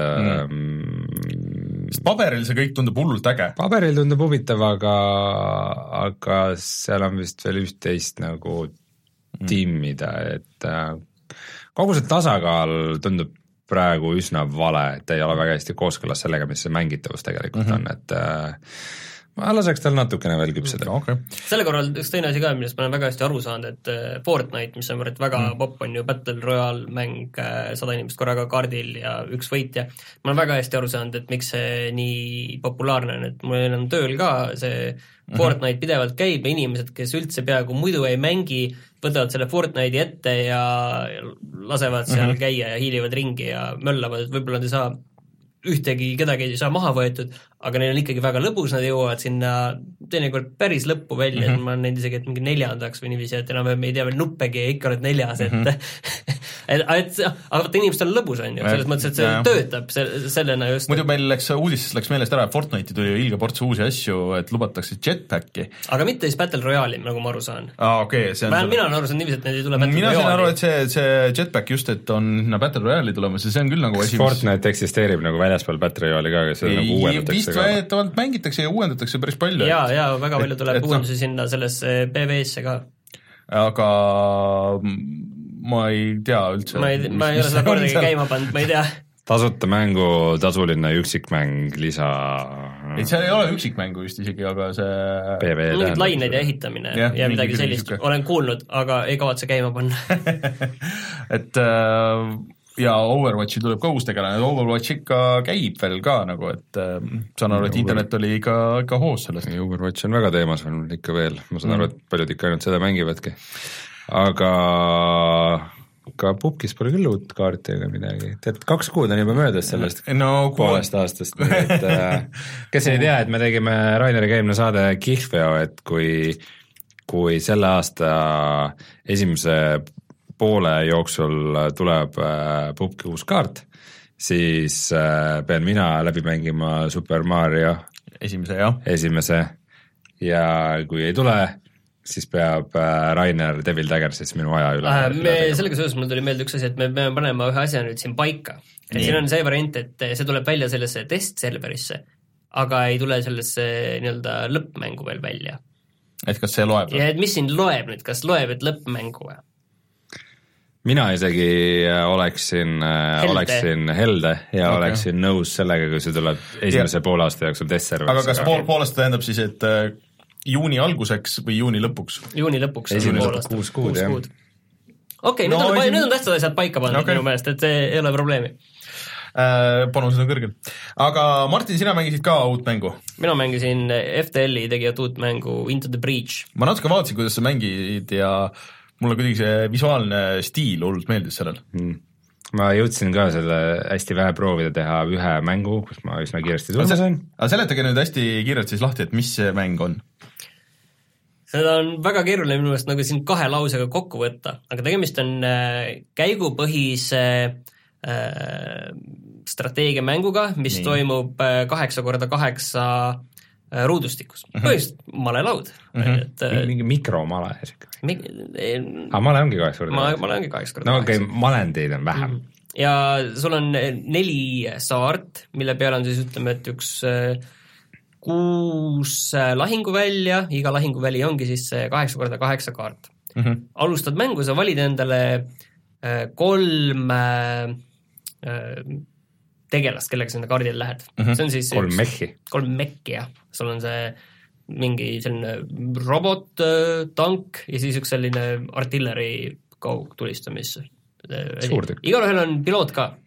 Speaker 1: mm. Sest paberil see kõik tundub hullult äge.
Speaker 2: Paberil tundub huvitav, aga, aga seal on vist veel üht-teist nagu mm. timmida, et kogu see tasakaal tundub praegu üsna vale, et ei ole väga hästi kooskõlas sellega, mis see mängitavus tegelikult mm-hmm. on, et ma laseks tal natukene veel küpseda.
Speaker 1: Okay.
Speaker 3: Selle korral üks teine asi ka, millest ma olen väga hästi aru saanud, et Fortnite, mis on väga mm. popp, on ju Battle Royale mäng, sada inimest korraga kaardil ja üks võitja. Ma olen väga hästi aru saanud, et miks see nii populaarne on, et mul on tööl ka see mm-hmm. Fortnite pidevalt käib ja inimesed, kes üldse peaaegu muidu ei mängi, võtavad selle Fortnite'i ette ja lasevad seal mm-hmm. käia ja hiilivad ringi ja möllavad, et võib-olla nad ei saa ühtegi kedagi ei saa maha võetud, aga neil on ikkagi väga lõbus, nad jõuavad sinna teinekord päris lõppu välja, mm-hmm. ma olen neid isegi, et mingi neljandaks või niiviisi, et enam ei tea veel nuppegi ja ikka oled neljas, mm-hmm. et, et, et aga vaata inimestel on lõbus, on ju, selles mõttes, et see ja. töötab sellena just.
Speaker 1: Muidu meil läks, uudisest läks meelest ära, Fortnite'i tuli ilge ports uusi asju, et lubatakse jetpacki.
Speaker 3: Aga mitte siis Battle Royale'i, nagu ma aru saan.
Speaker 1: Aa, okei, okay, see on
Speaker 3: ma, mina olen aru saanud niiviisi, et need ei tule Battle
Speaker 1: mina
Speaker 3: Royale'i.
Speaker 1: Mina aru, et see, see jetpack just, et on no, Battle Royale'i tulemas ja see on küll nagu asi,
Speaker 2: Fortnite eksisteerib nagu väljaspool Battle Royale'i ka, see nagu uuendatakse ka.
Speaker 1: Vist mängitakse ja uuendatakse päris palju.
Speaker 3: Jaa, jaa, väga palju tuleb uuendusi sinna sellesse P V S-e ka.
Speaker 1: Aga ma ei tea üldse.
Speaker 3: Ma ei, ma ei ole seda kordagi käima pannud, ma ei tea.
Speaker 2: Tasuta mängu, tasuline üksikmäng, lisa...
Speaker 1: Et seal ei ole üksikmängu just isegi, aga see...
Speaker 3: Mingid lained ja ehitamine ja, ja midagi sellist. Olen kuulnud, aga ei kavatse käima panna.
Speaker 1: et... Äh, ja Overwatchi tuleb ka uus tegelane, Overwatch ikka käib veel ka nagu, et äh, saan aru, et internet oli ikka, ikka hoos sellest.
Speaker 2: Overwatch on väga teemas on ikka veel, ma saan aru, et paljud ikka ainult seda mängivadki. Aga ka pubkis pole küll uut kaarti ega midagi, tead, kaks kuud on juba möödas sellest
Speaker 1: no,
Speaker 2: poolest aastast, et kes ei tea, et me tegime Raineri käimne saade Kihlveo, et kui, kui selle aasta esimese poole jooksul tuleb äh, pubki uus kaart, siis äh, pean mina läbi mängima Super Mario
Speaker 1: esimese, jah.
Speaker 2: esimese ja kui ei tule, siis peab äh, Rainer Devil Daggersis minu aja üle.
Speaker 3: Äh, me, sellega seoses mul tuli meelde üks asi, et me peame panema ühe asja nüüd siin paika. Siin on see variant, et see tuleb välja sellesse test-serverisse, aga ei tule sellesse nii-öelda lõppmängu veel välja.
Speaker 1: Et kas see loeb?
Speaker 3: Ja et mis siin loeb nüüd, kas loeb, et lõppmängu või?
Speaker 2: Mina isegi oleksin helde, oleksin helde ja okay. oleksin nõus sellega, kui see tuleb esimese ja. poole aasta jooksul testserverisse.
Speaker 1: Aga kas pool, pool aasta tähendab siis, et juuni alguseks või juuni lõpuks?
Speaker 3: Juuni lõpuks.
Speaker 2: Esimesed kuus kuud, jah.
Speaker 3: Okei, okay, no, nüüd, esim... nüüd on tähtsad asjad paika pandud okay. minu meelest, et see ei ole probleemi.
Speaker 1: Äh, panused on kõrgel. Aga Martin, sina mängisid ka uut mängu?
Speaker 3: Mina mängisin F T L-i tegijat uut mängu Into the Breach.
Speaker 1: Ma natuke vaatasin, kuidas sa mängid ja mulle kuidagi see visuaalne stiil hullult meeldis sellel.
Speaker 2: Mm. Ma jõudsin ka selle hästi vähe proovida teha ühe mängu, kus ma üsna kiiresti tunda sain.
Speaker 1: Aga seletage nüüd hästi kiirelt siis lahti, et mis see mäng on?
Speaker 3: Seda on väga keeruline minu meelest nagu siin kahe lausega kokku võtta, aga tegemist on käigupõhise äh, strateegiamänguga, mis Nii. toimub kaheksa korda kaheksa ruudustikus. Uh-huh. Põhimõtteliselt malelaud.
Speaker 2: Uh-huh. Et, mingi mikromale.
Speaker 3: Mi-
Speaker 2: aga male ongi kaheksa korda
Speaker 3: kaheksa. Male ongi kaheksa korda
Speaker 2: no, kaheksa. No okei, okay, malendeid on vähem.
Speaker 3: Mm. Ja sul on neli saart, mille peal on siis ütleme, et üks kuus lahinguvälja, iga lahinguväli ongi siis kaheksa korda kaheksa kaart. Uh-huh. Alustad mängu, sa valid endale kolm tegelast, kellega sinna kaardile lähed.
Speaker 2: Uh-huh.
Speaker 3: See on siis
Speaker 2: kolm mekki.
Speaker 3: Kolm mekki, jah. Sul on see mingi selline robot, tank ja siis üks selline artilleri kaugtulistamis.
Speaker 2: Suurtükk.
Speaker 3: Igal ühel on piloot ka.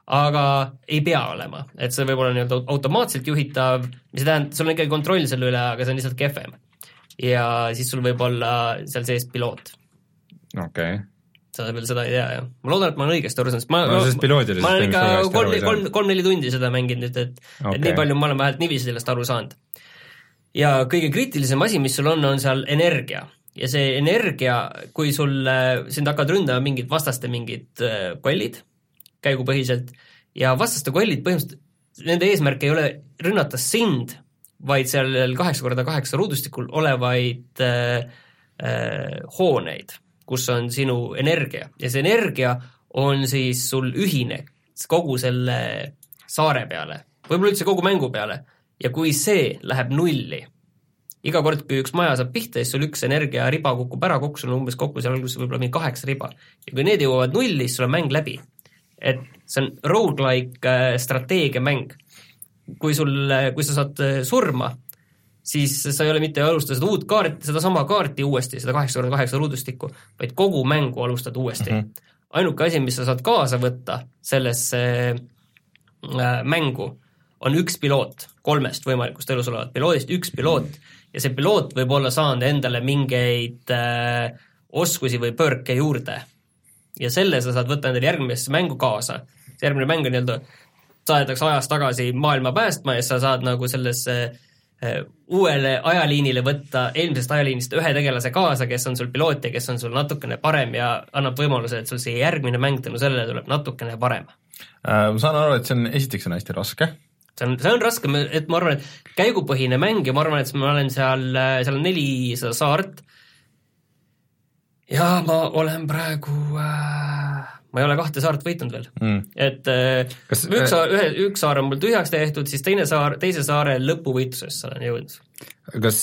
Speaker 3: aga ei pea olema, et see võib olla nii-öelda automaatselt juhitav, mis tähendab, sul on ikkagi kontroll selle üle, aga see on lihtsalt kehvem. Ja siis sul võib olla seal sees piloot.
Speaker 2: Okei okay.
Speaker 3: Sa veel seda ei tea, jah. Ma loodan, et ma olen õigesti aru saanud, ma,
Speaker 2: no, ma,
Speaker 3: ma olen ikka kolm, kolm, neli tundi seda mänginud nüüd, et, okay. et nii palju ma olen vähelt nivisi sellest aru saanud. Ja kõige kriitilisem asi, mis sul on, on seal energia. Ja see energia, kui sul, sind hakkad ründama mingid vastaste mingid kollid, käigupõhiselt, ja vastaste kollid põhimõtteliselt, nende eesmärk ei ole rünnata sind, vaid seal kaheksa korda kaheksa ruudustikul olevaid äh, äh, hooneid, kus on sinu energia ja see energia on siis sul ühine kogu selle saare peale, võib-olla üldse kogu mängu peale ja kui see läheb nulli, iga kord, kui üks maja saab pihta, siis sul üks energia riba kukub ära, kokku sul on umbes kokku seal alguses võib-olla mingi kaheksa riba ja kui need jõuavad nulli, siis sul on mäng läbi. Et see on roguelike strateegiamäng. Kui, sul, kui sa saad surma, siis sa ei ole mitte alustada seda uut kaarti, seda sama kaarti uuesti, seda kaheksa korda kaheksa ruudustikku, vaid kogu mängu alustad uuesti. Mm-hmm. Ainuke asi, mis sa saad kaasa võtta sellesse äh, mängu, on üks piloot, kolmest võimalikust elus olevat piloodist, üks piloot, ja see piloot võib olla saanud endale mingeid äh, oskusi või pörke juurde. Ja selle sa saad võtta endale järgmisse mängu kaasa. See järgmine mäng on nii-öelda, saadetakse ajas tagasi maailma päästma ja sa saad nagu sellesse uuele ajaliinile võtta eelmisest ajaliinist ühe tegelase kaasa, kes on sul piloot ja kes on sul natukene parem ja annab võimaluse, et sul see järgmine mäng tänu sellele tuleb natukene parem.
Speaker 1: Ma saan aru, et see on esiteks on hästi raske.
Speaker 3: See on, see on raske, et ma arvan, et käigupõhine mäng ja ma arvan, et ma olen seal, seal on nelisada saart ja ma olen praegu... Äh... ma ei ole kahte saart võitnud veel. Mm. Et Kas, üks, saar, ühe, üks saar on mul tühjaks tehtud, siis teine saar, teise saare lõpuvõitlusesse olen jõudnud.
Speaker 2: Kas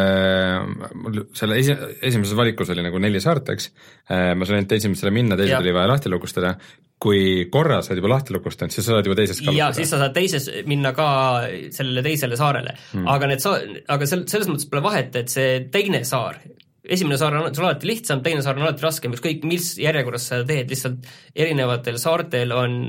Speaker 2: äh, selle esi, esimeses valikus oli nagu neli saart, eks? Äh, ma sain ainult esimesele minna, teised oli vaja lahti lukustada. Kui korra saad juba lahti lukustanud, siis sa saad juba teises kallutada. Ja siis sa saad teises minna ka sellele teisele saarele. Mm. Aga, need sa, aga selles mõttes pole vahet, et see teine saar, esimene saar on sul alati lihtsam, teine saar on alati raskem, ükskõik mis järjekorras sa teed, lihtsalt erinevatel saartel on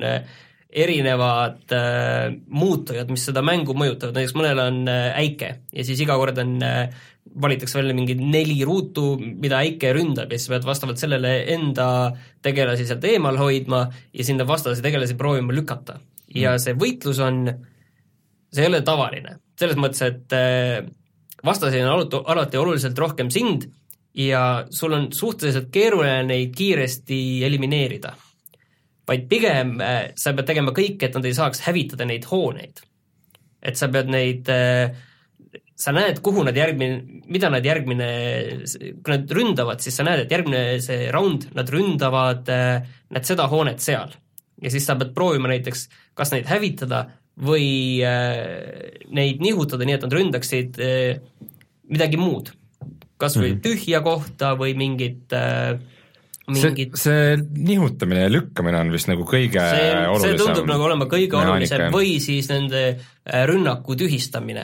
Speaker 2: erinevad äh, muutujad, mis seda mängu mõjutavad, näiteks mõnel on äh, äike ja siis iga kord on äh, valitakse välja mingi neli ruutu, mida äike ründab ja siis pead vastavalt sellele enda tegelasi sealt eemal hoidma ja sinna vastase tegelasi proovima lükata. Ja see võitlus on, see ei ole tavaline, selles mõttes, et äh, vastasi on alati, alati oluliselt rohkem sind ja sul on suhteliselt keeruline neid kiiresti elimineerida. Vaid pigem äh, sa pead tegema kõik, et nad ei saaks hävitada neid hooneid. Et sa pead neid, äh, sa näed, kuhu nad järgmine, mida nad järgmine, kui nad ründavad, siis sa näed, et järgmine see round, nad ründavad äh, nad seda hoonet seal. Ja siis sa pead proovima näiteks, kas neid hävitada või äh, neid nihutada nii, et nad ründaksid äh, midagi muud. Kas või mm. tühja kohta või mingit... Äh, mingit... See, see nihutamine ja lükkamine on vist nagu kõige see, olulisem. See tundub nagu olema kõige olulisem või siis nende rünnaku tühistamine.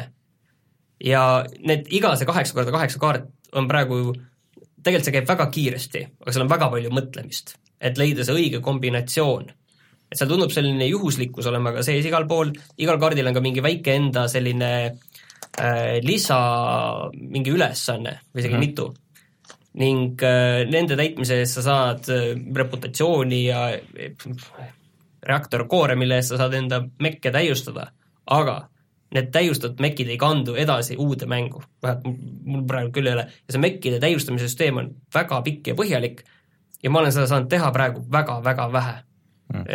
Speaker 2: Ja need iga see kaheksa korda kaheksa kaart on praegu, tegelikult see käib väga kiiresti, aga seal on väga palju mõtlemist, et leida see õige kombinatsioon. Et seal tundub selline juhuslikkus olema ka sees igal pool, igal kaardil on ka mingi väike enda selline äh, lisa, mingi ülesanne või isegi mm-hmm. mitu. Ning äh, nende täitmise eest sa saad äh, reputatsiooni ja äh, reaktorkoore, mille eest sa saad enda mekke täiustada, aga need täiustatud mekid ei kandu edasi uude mängu, vähemalt mul praegu küll ei ole, ja see mekkide täiustamise süsteem on väga pikk ja põhjalik ja ma olen seda saanud teha praegu väga-väga vähe. Mm.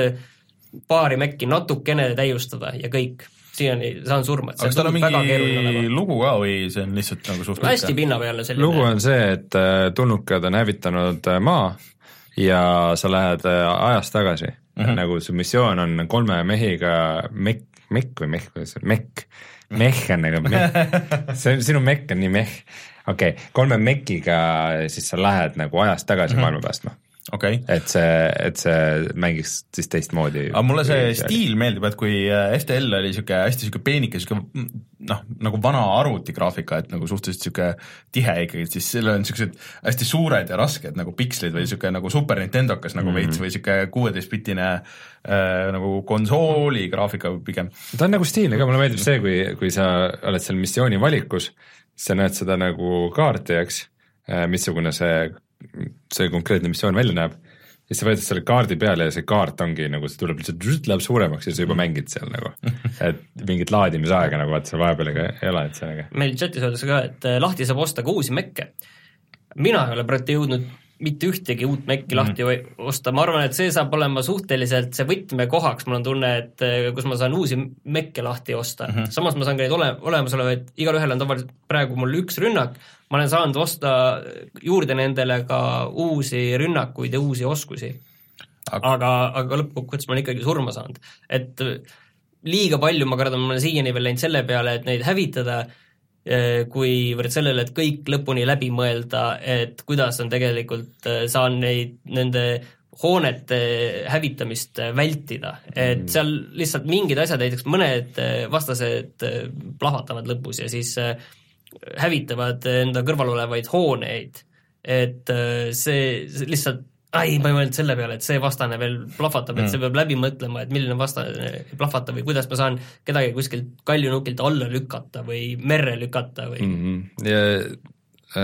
Speaker 2: Et paari mekki natukene täiustada ja kõik, siiani saan surma.
Speaker 1: Aga kas tal on mingi lugu ka või see on lihtsalt nagu suht
Speaker 3: hästi pinna peale selline?
Speaker 2: Lugu on see, et tulnukad on hävitanud maa ja sa lähed ajas tagasi. Mm-hmm. Nagu see missioon on kolme mehiga mekk, mekk või mehk, mekk, mehk on nagu mehk. See, sinu mekk on nii mehk. Okei, okay. kolme mekiga siis sa lähed nagu ajas tagasi mm-hmm. maailma päästma.
Speaker 1: Okay.
Speaker 2: et see, et see mängiks siis teistmoodi.
Speaker 1: aga mulle see stiil meeldib, et kui F T L oli siuke hästi siuke peenike, siuke noh, nagu vana arvutigraafika, et nagu suhteliselt siuke tihe ikkagi, siis sellel on siuksed hästi suured ja rasked nagu pikslid või siuke nagu Super Nintendokas nagu mm-hmm. veits või siuke kuueteist-bitine äh, nagu konsooli graafika pigem.
Speaker 2: ta on nagu stiilne ka, mulle meeldib see, kui, kui sa oled seal missiooni valikus, sa näed seda nagu kaarti, eks, missugune see see konkreetne missioon välja näeb, siis sa võetad selle kaardi peale ja see kaart ongi nagu, see tuleb lihtsalt, läheb suuremaks ja sa juba mängid seal nagu, et mingit laadimisaega nagu vaata seal vahepeal ei ole, et see nagu.
Speaker 3: Meil chatis öeldakse ka, et lahti saab osta ka uusi mekke. Mina ei ole praegu jõudnud mitte ühtegi uut mekki mm. lahti osta, ma arvan, et see saab olema suhteliselt see võtmekohaks, mul on tunne, et kus ma saan uusi mekke lahti osta, mm-hmm. samas ma saan ka neid ole, olemasolevaid, igal ühel on tavaliselt praegu mul üks rünnak, ma olen saanud osta juurde nendele ka uusi rünnakuid ja uusi oskusi, aga, aga lõppkokkuvõttes ma olen ikkagi surma saanud, et liiga palju ma kardan, ma olen siiani veel läinud selle peale, et neid hävitada, kui võrd sellele, et kõik lõpuni läbi mõelda, et kuidas on tegelikult, saan neid, nende hoonete hävitamist vältida, et seal lihtsalt mingid asjad, näiteks mõned vastased plahvatavad lõpus ja siis hävitavad enda kõrval olevaid hooneid, et see, see lihtsalt ai, ma ei mõelnud selle peale, et see vastane veel plahvatab, et see peab läbi mõtlema, et milline vastane plahvatab või kuidas ma saan kedagi kuskilt kaljunukilt alla lükata või merre lükata või
Speaker 2: mm-hmm. ja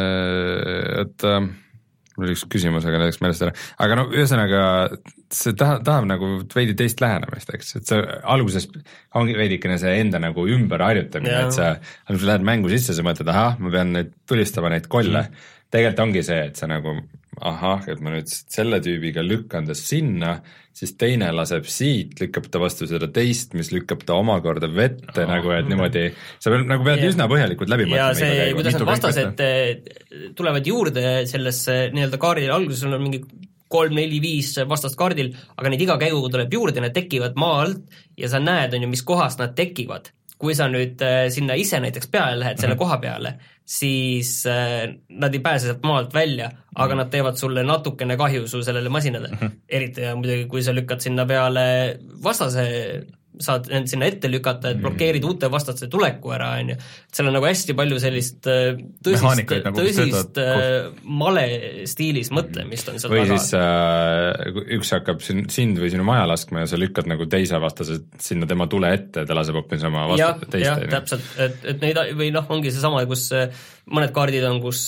Speaker 2: äh, et äh, mul oli üks küsimus, aga läks meelest ära, aga no ühesõnaga see tahab, tahab nagu veidi teist lähenemist, eks, et see alguses ongi veidikene see enda nagu ümberharjutamine, et sa alguses lähed mängu sisse, sa mõtled, ahah, ma pean neid tulistama neid kolle mm. tegelikult ongi see, et sa nagu ahah, et ma nüüd selle tüübiga lükkan ta sinna, siis teine laseb siit, lükkab ta vastu seda teist, mis lükkab ta omakorda vette oh, nagu, et niimoodi, sa pead, nagu pead ja. üsna põhjalikult läbi
Speaker 3: mõtlema. Ja see, kuidas need vastased tulevad juurde sellesse nii-öelda kaardile, alguses on mingi kolm, neli, viis vastast kaardil, aga neid iga käiguga tuleb juurde, need tekivad maa alt ja sa näed, on ju, mis kohast nad tekivad. Kui sa nüüd sinna ise näiteks peale lähed selle koha peale, siis nad ei pääse sealt maalt välja, aga nad teevad sulle natukene kahju su sellele masinale. Eriti ja muidugi, kui sa lükkad sinna peale vastase, saad end sinna ette lükata, et blokeerid uute vastaste tuleku ära, on ju. Seal on nagu hästi palju sellist tõsist, nagu tõsist male stiilis mõtlemist on seal
Speaker 2: või taga. Siis äh, üks hakkab sind või sinu maja laskma ja sa lükkad nagu teise vastase sinna tema tule ette, ta laseb hoopis oma vastate teiste.
Speaker 3: Jah, täpselt, et, et neid, või noh, ongi see sama, kus mõned kaardid on, kus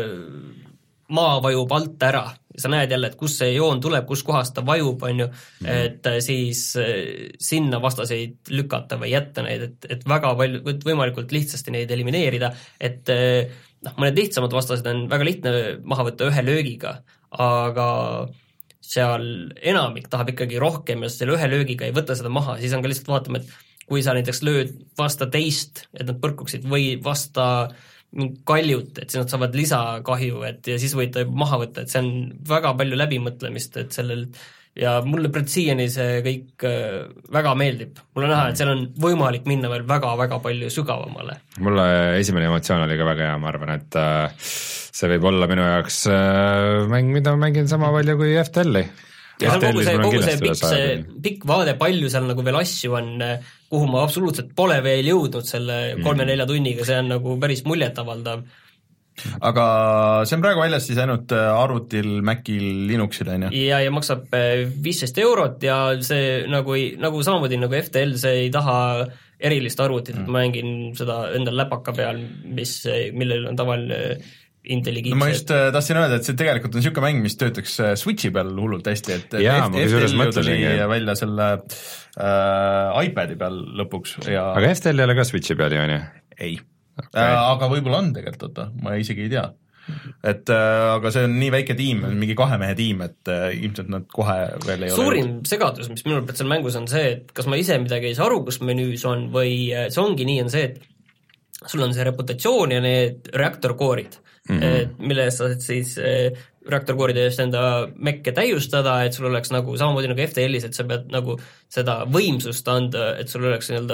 Speaker 3: maa vajub alt ära. Sa näed jälle, et kus see joon tuleb, kus kohast ta vajub, on ju, et siis sinna vastaseid lükata või jätta neid, et, et väga palju, võimalikult lihtsasti neid elimineerida, et noh, mõned lihtsamad vastased on väga lihtne maha võtta ühe löögiga, aga seal enamik tahab ikkagi rohkem ja selle ühe löögiga ei võta seda maha, siis on ka lihtsalt vaatama, et kui sa näiteks lööd vasta teist, et nad põrkuksid või vasta kaljut, et siis nad saavad lisakahju, et ja siis võid ta maha võtta, et see on väga palju läbimõtlemist, et sellel ja mulle siiani see kõik väga meeldib. Mulle näha, et seal on võimalik minna veel väga-väga palju sügavamale.
Speaker 2: Mulle esimene emotsioon oli ka väga hea, ma arvan, et see võib olla minu jaoks mäng, mida ma mängin sama palju kui F T L-i.
Speaker 3: Ja kogu see, kogu see pikk, see pikk vaade, palju seal nagu veel asju on, kuhu ma absoluutselt pole veel jõudnud selle kolme-nelja tunniga, see on nagu päris muljetavaldav.
Speaker 1: Aga see on praegu väljas siis ainult arvutil, Macil, Linuxil, on ju?
Speaker 3: Ja, ja maksab viisteist eurot ja see nagu, nagu samamoodi nagu F T L, see ei taha erilist arvutit, et ma mängin seda endal läpaka peal, mis, millel on tavaline intelligiitse.
Speaker 1: No ma just äh, tahtsin öelda, et see tegelikult on niisugune mäng, mis töötaks äh, Switchi peal hullult hästi, et
Speaker 2: jaa,
Speaker 1: F T L tuli välja selle äh, iPadi peal lõpuks ja
Speaker 2: aga F T L ei ole ka Switchi peal, ju on ju?
Speaker 1: Ei okay. äh, aga võib-olla on tegelikult, oota, ma isegi ei tea. Et äh, aga see on nii väike tiim, mingi kahe mehe tiim, et äh, ilmselt nad kohe veel ei
Speaker 3: Suurim
Speaker 1: ole.
Speaker 3: segadus, mis minul pealt seal mängus on see, et kas ma ise midagi ei saa aru, kus menüüs on või see ongi nii, on see, et sul on see reputatsioon ja need reaktorkoorid, mm-hmm. mille eest sa siis reaktorkooride eest enda mekke täiustada, et sul oleks nagu samamoodi nagu F T L-is, et sa pead nagu seda võimsust anda, et sul oleks nii-öelda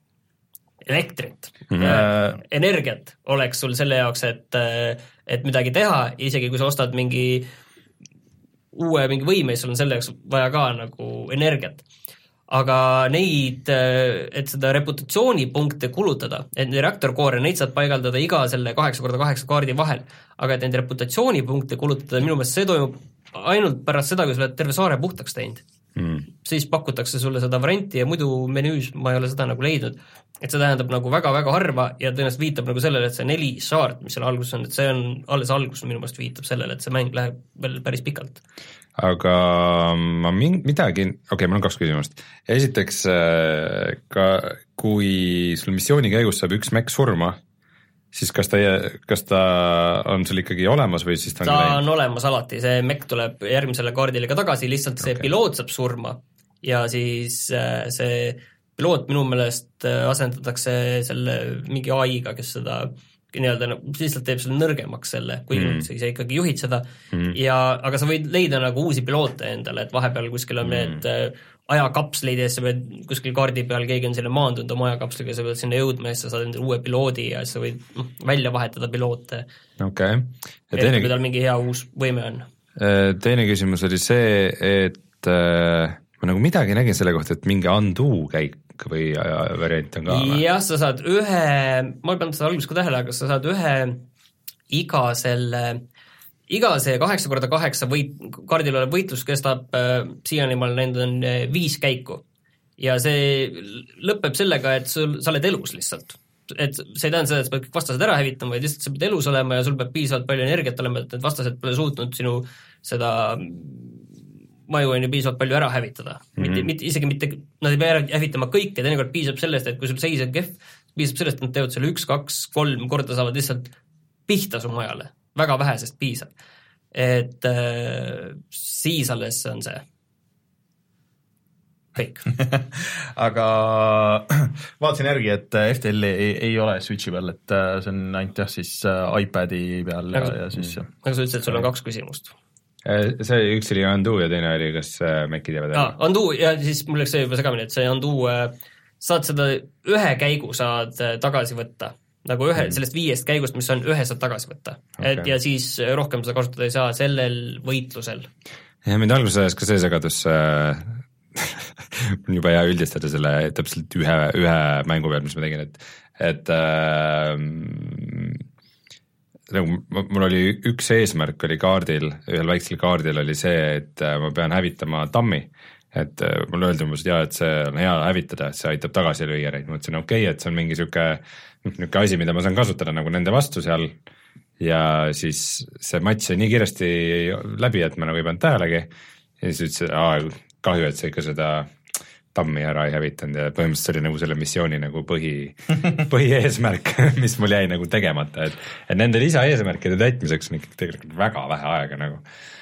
Speaker 3: elektrit mm-hmm. energiat oleks sul selle jaoks, et, et midagi teha, isegi kui sa ostad mingi uue mingi võime, siis sul on selle jaoks vaja ka nagu energiat. Aga neid, et seda reputatsioonipunkte kulutada, et reaktorkoore, neid saad paigaldada iga selle kaheksa korda kaheksa kaardi vahel, aga et neid reputatsioonipunkte kulutada, minu meelest see toimub ainult pärast seda, kui sa oled terve saare puhtaks teinud. Mm. Siis pakutakse sulle seda varianti ja muidu menüüs ma ei ole seda nagu leidnud, et see tähendab nagu väga-väga harva ja tõenäoliselt viitab nagu sellele, et see neli saart, mis seal alguses on, et see on alles algus, minu meelest viitab sellele, et see mäng läheb veel päris pikalt.
Speaker 2: Aga ma min- midagi, okei okay,, mul on kaks küsimust. Esiteks, ka kui sul missiooni käigus saab üks mekk surma, siis kas ta, kas ta on sul ikkagi olemas või siis ta on
Speaker 3: ta läinud? On olemas alati, see mekk tuleb järgmisele kaardile ka tagasi, lihtsalt see okay. piloot saab surma ja siis see piloot minu meelest asendatakse selle mingi A I-ga, kes seda nii-öelda lihtsalt teeb selle nõrgemaks selle, kui mm. sa ise ikkagi juhid seda mm. ja, aga sa võid leida nagu uusi piloote endale, et vahepeal kuskil on mm. need ajakapsleid ja sa pead kuskil kaardi peal, keegi on sinna maandunud oma ajakapsliga, sa pead sinna jõudma ja sa saad endale uue piloodi ja sa võid välja vahetada piloote.
Speaker 2: Okay.
Speaker 3: Et teine... kui tal mingi hea uus võime on.
Speaker 2: Teine küsimus oli see, et ma nagu midagi nägin selle kohta, et mingi undo käik või variant on ka?
Speaker 3: Jah, sa saad ühe, ma ei pannud seda alguses ka tähele, aga sa saad ühe iga selle, iga see kaheksa korda kaheksa võit, kaardil olev võitlus kestab äh, siiani ma olen näinud on viis käiku ja see lõpeb sellega, et sul, sa oled elus lihtsalt. Et see ei tähenda seda, et sa pead kõik vastased ära hävitama, vaid lihtsalt sa pead elus olema ja sul peab piisavalt palju energiat olema, et need vastased pole suutnud sinu seda maju on ju piisavalt palju ära hävitada. Mm-hmm. Mitte, mitte, isegi mitte, nad ei pea ära hävitama kõike, teinekord piisab sellest, et kui sul seis on kehv, piisab sellest, et nad teevad selle üks, kaks, kolm korda saavad lihtsalt pihta su majale. Väga vähesest piisab. Et äh, siis alles on see kõik.
Speaker 1: Aga vaatasin järgi, et F T L ei, ei ole Switchi peal, et see on ainult jah siis iPadi peal ja, ja siis
Speaker 3: mm. Aga sa ütlesid, et sul on kaks küsimust.
Speaker 2: See üks oli undo ja teine oli, kas Mekid jäävad
Speaker 3: ah, undo ja siis mul läks see juba segamini, et see undo saad seda ühe käigu saad tagasi võtta, nagu ühe, sellest viiest käigust, mis on ühe saad tagasi võtta okay. Et ja siis rohkem seda kasutada ei saa sellel võitlusel.
Speaker 2: Ja mind alguses ajas ka see segadus äh, on juba hea üldistada selle täpselt ühe, ühe mängu peal, mis ma tegin, et, et äh, nagu mul oli üks eesmärk oli kaardil, ühel väiksel kaardil oli see, et ma pean hävitama tammi, et mulle öeldi umbes, et jah, et see on hea hävitada, et see aitab tagasi lüüa neid, ma mõtlesin okei okay,, et see on mingi siuke, niuke asi, mida ma saan kasutada nagu nende vastu seal ja siis see matš sai nii kiiresti läbi, et ma nagu ei pannud tähelegi ja siis ütlesin, aa, kahju, et see ikka seda tammi ära ei hävitanud ja põhimõtteliselt oli nagu selle missiooni nagu põhi, põhieesmärk, mis mul jäi nagu tegemata, et, et nende lisaeesmärkide täitmiseks on ikkagi tegelikult väga vähe aega nagu.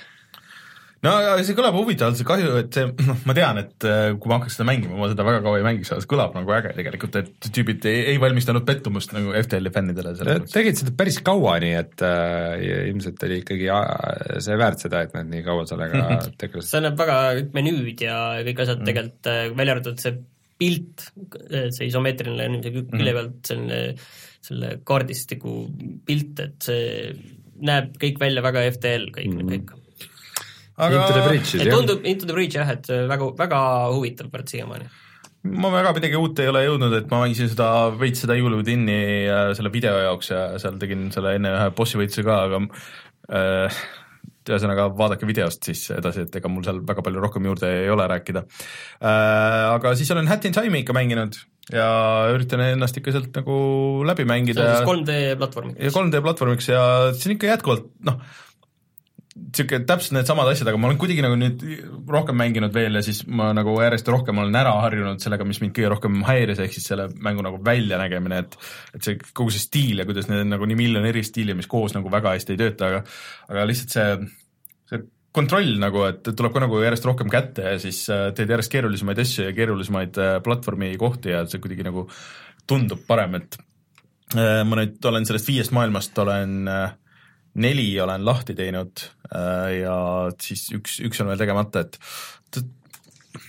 Speaker 1: No see kõlab huvitavalt, see kahju, et see, noh, ma tean, et kui ma hakkaks seda mängima, ma seda väga kaua ei mängiks, see kõlab nagu äge tegelikult, et tüübid ei, ei valmistanud pettumust nagu F T L-i fännidele.
Speaker 2: Tegid seda päris kaua, nii et äh, ilmselt oli ikkagi see väärt seda, et nad nii kaua sellega tegelesid.
Speaker 3: See on väga menüüd ja kõik asjad mm. tegelikult välja arvatud see pilt, see isomeetriline külje mm. pealt selle, selle kaardistiku pilt, et see näeb kõik välja väga F T L, kõik mm. kõik.
Speaker 2: Aga Into the Breach,
Speaker 3: et tundub Into the Breach jah, et väga, väga huvitav part siiamaani.
Speaker 1: Ma väga midagi uut ei ole jõudnud, et ma mängisin seda veits seda Evil Within'i selle video jaoks ja seal tegin selle enne ühe bossi võitluse ka, aga äh, ühesõnaga vaadake videost siis edasi, et ega mul seal väga palju rohkem juurde ei ole rääkida. Äh, aga siis olen Hat in Time'i ikka mänginud ja üritan ennast ikka sealt nagu läbi mängida.
Speaker 3: See on siis kolm D platvormiks.
Speaker 1: Ja kolm D platvormiks ja see on ikka jätkuvalt, noh, siuke täpselt need samad asjad, aga ma olen kuidagi nagu nüüd rohkem mänginud veel ja siis ma nagu järjest rohkem olen ära harjunud sellega, mis mind kõige rohkem häiris, ehk siis selle mängu nagu väljanägemine, et et see kogu see stiil ja kuidas need nagu nii miljon eri stiili, mis koos nagu väga hästi ei tööta, aga aga lihtsalt see, see kontroll nagu, et tuleb ka nagu järjest rohkem kätte ja siis teed järjest keerulisemaid asju ja keerulisemaid platvormi kohti ja see kuidagi nagu tundub parem, et ma nüüd olen sellest viiest maailmast olen neli olen lahti teinud ja siis üks, üks on veel tegemata, et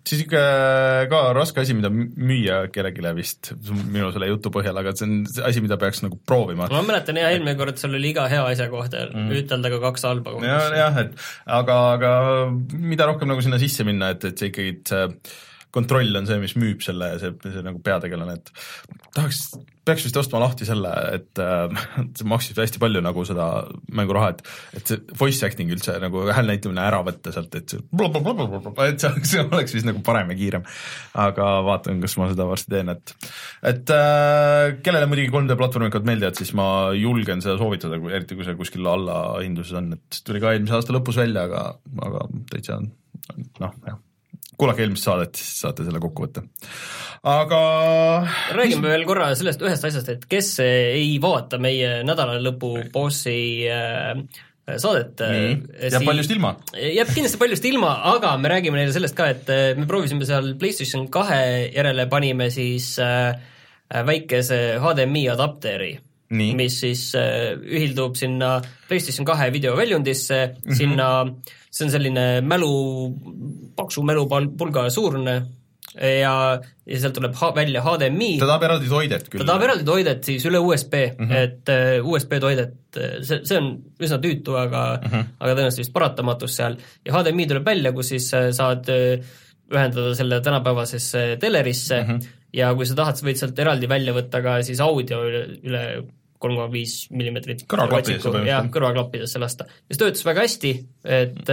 Speaker 1: siis ikka ka raske asi, mida müüa kellegile vist minu selle jutu põhjal, aga see on asi, mida peaks nagu proovima.
Speaker 3: Ma mäletan jah, eelmine kord sul oli iga hea asja kohta mm. ütelda ka kaks halba kohta.
Speaker 1: Ja, jah, et aga, aga mida rohkem nagu sinna sisse minna, et, et see ikkagi see kontroll on see, mis müüb selle ja see, see nagu peategelane, et tahaks, peaks vist ostma lahti selle, et äh, see maksis hästi palju nagu seda mänguraha, et, et see voice acting üldse nagu hääl näitamine ära võtta sealt, et see blablabla, et see, see oleks vist nagu parem ja kiirem. Aga vaatan, kas ma seda varsti teen, et et äh, kellele muidugi kolm D platvormikad meeldivad, siis ma julgen seda soovitada, eriti kui see kuskil alla hinduses on, et tuli ka eelmise aasta lõpus välja, aga, aga täitsa noh, jah. Kuulake eelmist saadet, siis saate selle kokku võtta. Aga
Speaker 3: räägime veel korra sellest ühest asjast, et kes ei vaata meie nädalalõpu bossi saadet.
Speaker 1: Jääb paljust ilma.
Speaker 3: Jääb kindlasti paljust ilma, aga me räägime neile sellest ka, et me proovisime seal PlayStation kahe järele panime siis väikese H D M I adapteri, Nii. mis siis ühildub sinna PlayStation kahe videoväljundisse, mm-hmm. sinna see on selline mälu, paksu mälupulga suurune ja, ja sealt tuleb ha, välja H D M I.
Speaker 1: Ta tahab eraldi toidet küll.
Speaker 3: Ta tahab eraldi toidet siis üle U S B, mm-hmm. et uh, U S B toidet, see, see on üsna tüütu, aga, mm-hmm. aga tõenäoliselt vist paratamatus seal. Ja H D M I tuleb välja, kus siis saad ühendada selle tänapäevasesse telerisse mm-hmm. ja kui sa tahad, sa võid sealt eraldi välja võtta ka siis audio üle, üle kolm koma viis millimeetrit
Speaker 1: kõrvaklappidesse
Speaker 3: ja kõrvaklappidesse lasta. Ja see töötas väga hästi, et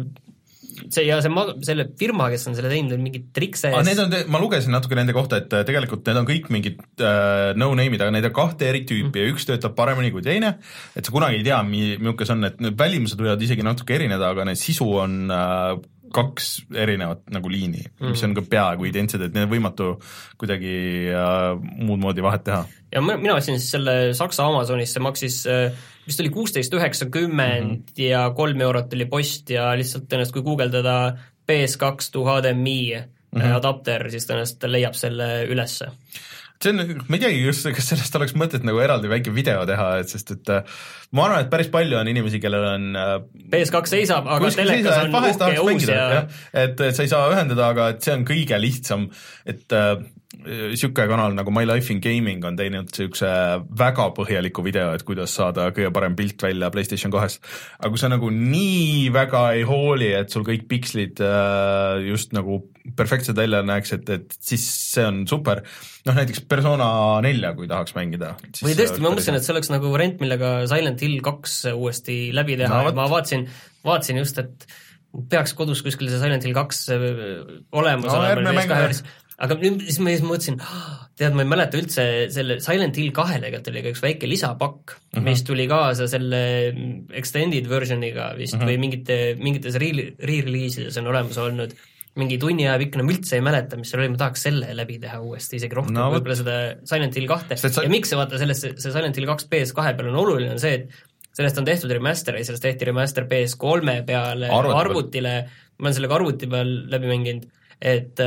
Speaker 3: see ja see, selle firma, kes on selle teinud, on mingid trikse
Speaker 1: ah, need on, ma lugesin natuke nende kohta, et tegelikult need on kõik mingid uh, no-name'id, aga neid on kahte eri tüüpi mm. ja üks töötab paremini kui teine, et sa kunagi ei tea, milline see on, et need välimused võivad isegi natuke erineda, aga need sisu on uh, kaks erinevat nagu liini, mis on ka peaaegu identsed, et need võimatu kuidagi uh, muud moodi vahet teha.
Speaker 3: Ja mina vaatsin siis selle Saksa Amazonis, see maksis vist oli kuusteist üheksakümmend mm-hmm. ja kolm eurot oli post ja lihtsalt ennast, kui guugeldada P S kaks to H D M I mm-hmm. adapter, siis tõenäoliselt leiab selle ülesse.
Speaker 1: See on, ma ei teagi, kas, kas sellest oleks mõtet nagu eraldi väike video teha, et sest et ma arvan, et päris palju on inimesi, kellel on
Speaker 3: P S kaks seisab, aga telekas on uhke ja uus ja...
Speaker 1: ja et, et sa ei saa ühendada, aga et see on kõige lihtsam, et äh, siuke kanal nagu My Life in Gaming on teinud siukse väga põhjaliku video, et kuidas saada kõige parem pilt välja PlayStation kahest. Aga kui sa nagu nii väga ei hooli, et sul kõik pikslid äh, just nagu perfektsed välja näeks, et, et siis see on super. Noh, näiteks Persona nelja, kui tahaks mängida.
Speaker 3: Või tõesti, ma mõtlesin, et see oleks nagu variant, millega Silent Hill kaks uuesti läbi teha no,. Ma vaatsin, vaatsin just, et peaks kodus kuskil see Silent Hill kaks olemas no, olema. Aga siis ma mõtlesin, tead, ma ei mäleta üldse selle Silent Hill kahele, et oli ka üks väike lisapakk, uh-huh. mis tuli kaasa selle extended versioniga vist uh-huh. või mingite, mingites re-releasides on olemas olnud mingi tunni aja pikk, no üldse ei mäleta, mis seal oli, ma tahaks selle läbi teha uuesti, isegi rohkem no, võib-olla seda Silent Hill kahte. Sa... Ja miks see vaata sellest, see Silent Hill kaks P S kahe peal on oluline, on see, et sellest on tehtud remaster ja sellest tehti remaster P S kolme peale Arvuti. arvutile, ma olen sellega arvuti peal läbi mänginud, et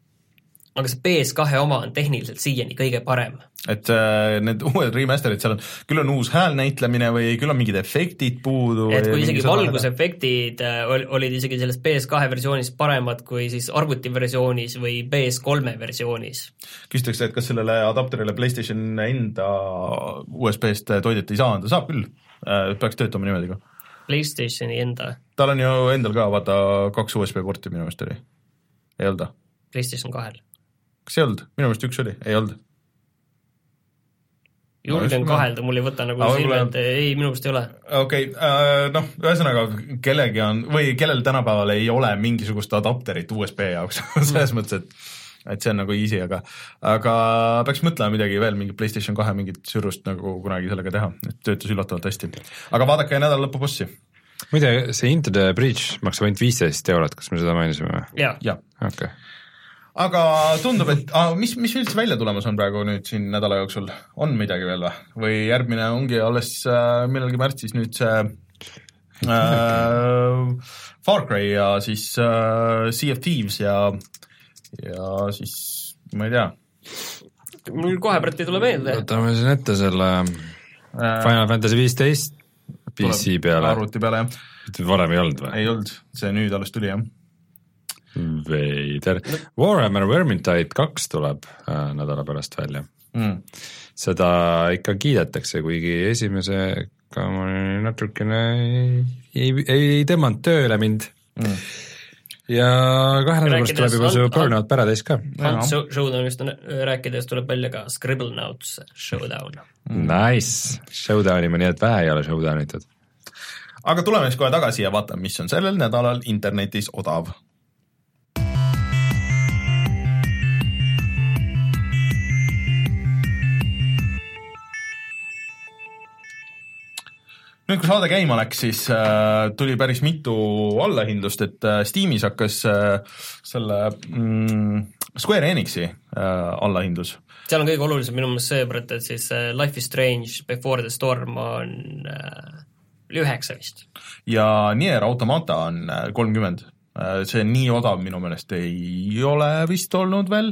Speaker 3: aga see P S kahe oma on tehniliselt siiani kõige parem.
Speaker 1: Et äh, need uued remasterid, seal on, küll on uus häälnäitlemine või küll on mingid efektid puudu.
Speaker 3: Et kui isegi valgusefektid olid isegi selles P S kahe versioonis paremad kui siis arvuti versioonis või P S kolme versioonis.
Speaker 1: Küsitakse, et kas sellele adapterile PlayStation enda U S B-st toidet ei saa anda, saab küll, peaks töötama niimoodi ka.
Speaker 3: PlayStationi enda? Tal
Speaker 1: on ju endal ka, vaata, kaks U S B-porti minu meelest oli, ei olda?
Speaker 3: PlayStation kahel.
Speaker 1: Kas ei olnud? Minu meelest üks oli, ei olnud.
Speaker 3: Julgen no, kahelda, mul ei võta nagu ah, silme, et ei, minu meelest ei ole.
Speaker 1: Okei, okay, noh, ühesõnaga kellegi on, või kellel tänapäeval ei ole mingisugust adapterit U S B jaoks, selles mõttes, et et see on nagu easy, aga aga peaks mõtlema midagi veel, mingi PlayStation kahe mingit sürust nagu kunagi sellega teha, et töötas üllatavalt hästi. Aga vaadake nädal lõpu bossi.
Speaker 2: Muide, see Into the Bridge maksab ainult viisteist eurot, kas me seda mainisime?
Speaker 3: Jaa.
Speaker 1: Ja.
Speaker 2: Okay.
Speaker 1: Aga tundub, et ah, mis, mis üldse välja tulemas on praegu nüüd siin nädala jooksul? On midagi veel või? Või järgmine ongi alles äh, millalgi märtsis nüüd see äh, Far Cry ja siis äh, Sea of Thieves ja, ja siis ma ei tea.
Speaker 3: Mul kohe pärt ei tule meelde.
Speaker 2: Võtame siin ette selle Final Fantasy viisteist P C peale.
Speaker 1: Arvuti peale, jah.
Speaker 2: Varem ei olnud või?
Speaker 1: Ei olnud, see nüüd alles tuli, jah.
Speaker 2: veider. Warhammer Vermintide kaks tuleb äh, nädala pärast välja mm.. seda ikka kiidetakse, kuigi esimesega ma natukene ei, ei, ei tõmmanud tööle mind mm. ja kahe nädala pärast tuleb juba see Burnout Paradise ka.
Speaker 3: Showdownist rääkides tuleb välja ka Scribblenauts Showdown
Speaker 2: mm.. Nice, Showdowni ma nii et vähe ei ole showdownitud.
Speaker 1: Aga tuleme siis kohe tagasi ja vaatame, mis on sellel nädalal internetis odav. Nüüd, kui saade käima läks, siis äh, tuli päris mitu allahindlust, et äh, Steamis hakkas äh, selle mm, Square Enixi äh, allahindlus.
Speaker 3: Seal on kõige olulisem minu mõttes see, et siis äh, Life is Strange Before the Storm on äh, üheksa vist.
Speaker 1: Ja Nier Automata on äh, kolmkümmend. Äh, see nii odav minu meelest ei ole vist olnud veel.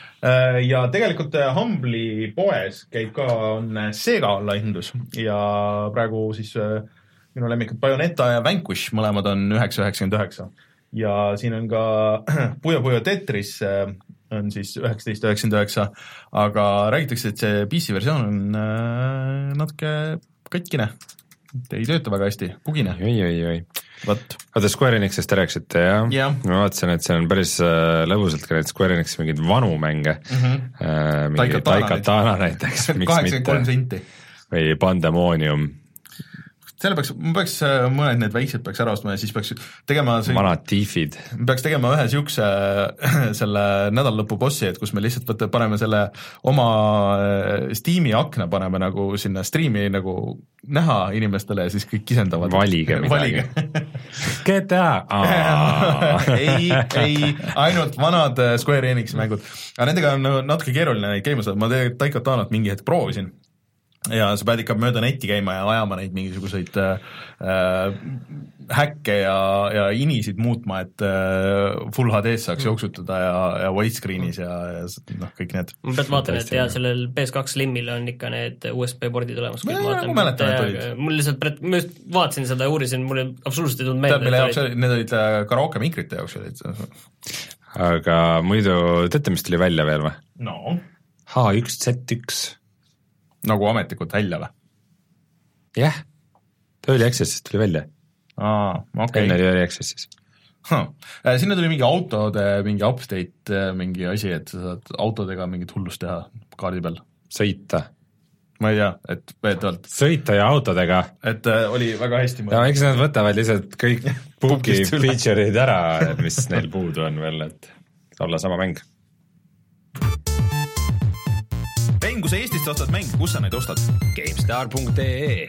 Speaker 1: Ja tegelikult Humble'i poes käib ka, on Sega allahindlus ja praegu siis minu lemmikud Bayonetta ja Vanquish mõlemad on üheksa üheksakümmend üheksa ja siin on ka Puyo Puyo Tetris on siis üheksateist üheksakümmend üheksa, aga räägitakse, et see P C versioon on natuke katkine, ei tööta väga hästi, pugine.
Speaker 2: Oi, oi, oi.
Speaker 1: Võt.
Speaker 2: Oota, Square Enixist te rääksite, jah? Ja. Ma vaatasin, et see on päris äh, lõbusalt ka need Square Enixi mingid vanu mänge. Mm-hmm. Äh, mingi Taikatana näiteks.
Speaker 1: kaheksakümmend kolm senti.
Speaker 2: Või Pandemonium.
Speaker 1: Selle peaks, ma peaks mõned need väiksed peaks ära ostma ja siis peaks tegema see,
Speaker 2: vanad tiifid.
Speaker 1: Peaks tegema ühe siukse selle nädalalõpu bossi, et kus me lihtsalt võtte, paneme selle oma Steam'i akna, paneme nagu sinna streami nagu näha inimestele ja siis kõik kisendavad.
Speaker 2: Valige midagi. G T A
Speaker 1: ei, ei, ainult vanad Square Enix mängud. Aga nendega on natuke keeruline neid käima saada, ma tegelikult Taikatanat mingi hetk proovisin. Ja sa pead ikka mööda netti käima ja ajama neid mingisuguseid äh, häkke ja, ja inisid muutma, et äh, Full H D-s saaks jooksutada ja, ja widescreenis ja, ja noh, kõik need.
Speaker 3: Ma pead vaatan, et ja sellel P S kaks Slimil on ikka need U S B-bordid olemas.
Speaker 1: Ma, ma mäletan, et olid.
Speaker 3: Mul lihtsalt, ma just vaatasin seda ja uurisin, mul absoluutselt ei tulnud meelde.
Speaker 1: Mille jaoks olid, need olid karaoke mikrite jaoks olid.
Speaker 2: Aga muidu, teate, mis tuli välja veel või?
Speaker 1: No.
Speaker 2: H üks Z üks
Speaker 1: nagu ametlikult välja või?
Speaker 2: Jah, ta oli Accessist tuli välja.
Speaker 1: Aa, okei.
Speaker 2: Enne oli Accessis.
Speaker 1: Huh. Sinna tuli mingi autode, mingi update, mingi asi, et sa saad autodega mingit hullust teha kaardi peal.
Speaker 2: Sõita.
Speaker 1: Ma ei tea, et veetavalt.
Speaker 2: Sõita ja autodega.
Speaker 1: Et äh, oli väga hästi.
Speaker 2: Ja eks nad võtavad lihtsalt kõik bugi feature'id ära, mis neil puudu on veel, et olla sama mäng.
Speaker 1: Rein, kui sa Eestist ostad mänge, kus sa neid ostad?
Speaker 2: GameStar punkt ee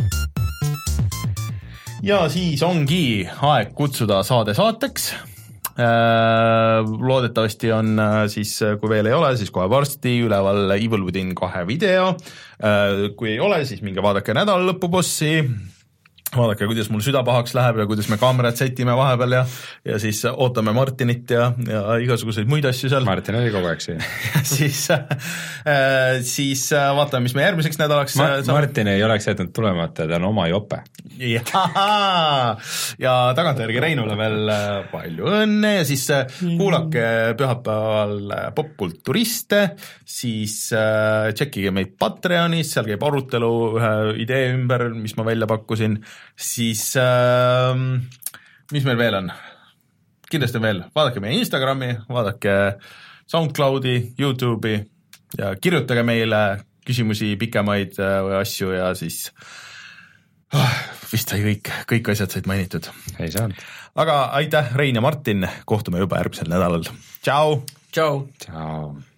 Speaker 1: Ja siis ongi aeg kutsuda saade saateks. Loodetavasti on siis, kui veel ei ole, siis kohe varsti üleval Evil Within kahe video. Kui ei ole, siis minge vaadake nädalalõpu bossi. Vaadake, kuidas mul süda pahaks läheb ja kuidas me kaamerad setime vahepeal ja, ja siis ootame Martinit ja, ja igasuguseid muid asju seal.
Speaker 2: Martin oli kogu aeg siin.
Speaker 1: siis, äh, siis vaatame, mis me järgmiseks nädalaks
Speaker 2: Ma, Martin ei oleks jätnud tulemata, ta on oma jope.
Speaker 1: Ja tagantjärgi Reinule veel palju õnne ja siis kuulake pühapäeval popkulturiste, siis äh, tšekkige meid Patreonis, seal käib arutelu ühe idee ümber, mis ma välja pakkusin. Siis äh, mis meil veel on? Kindlasti on veel, vaadake meie Instagrami, vaadake SoundCloudi, YouTube'i ja kirjutage meile küsimusi, pikemaid äh, asju ja siis oh, vist sai kõik, kõik asjad said mainitud.
Speaker 2: Ei saanud.
Speaker 1: Aga aitäh, Rein ja Martin, kohtume juba järgmisel nädalal. Tšau!
Speaker 3: Tšau!
Speaker 2: Tšau!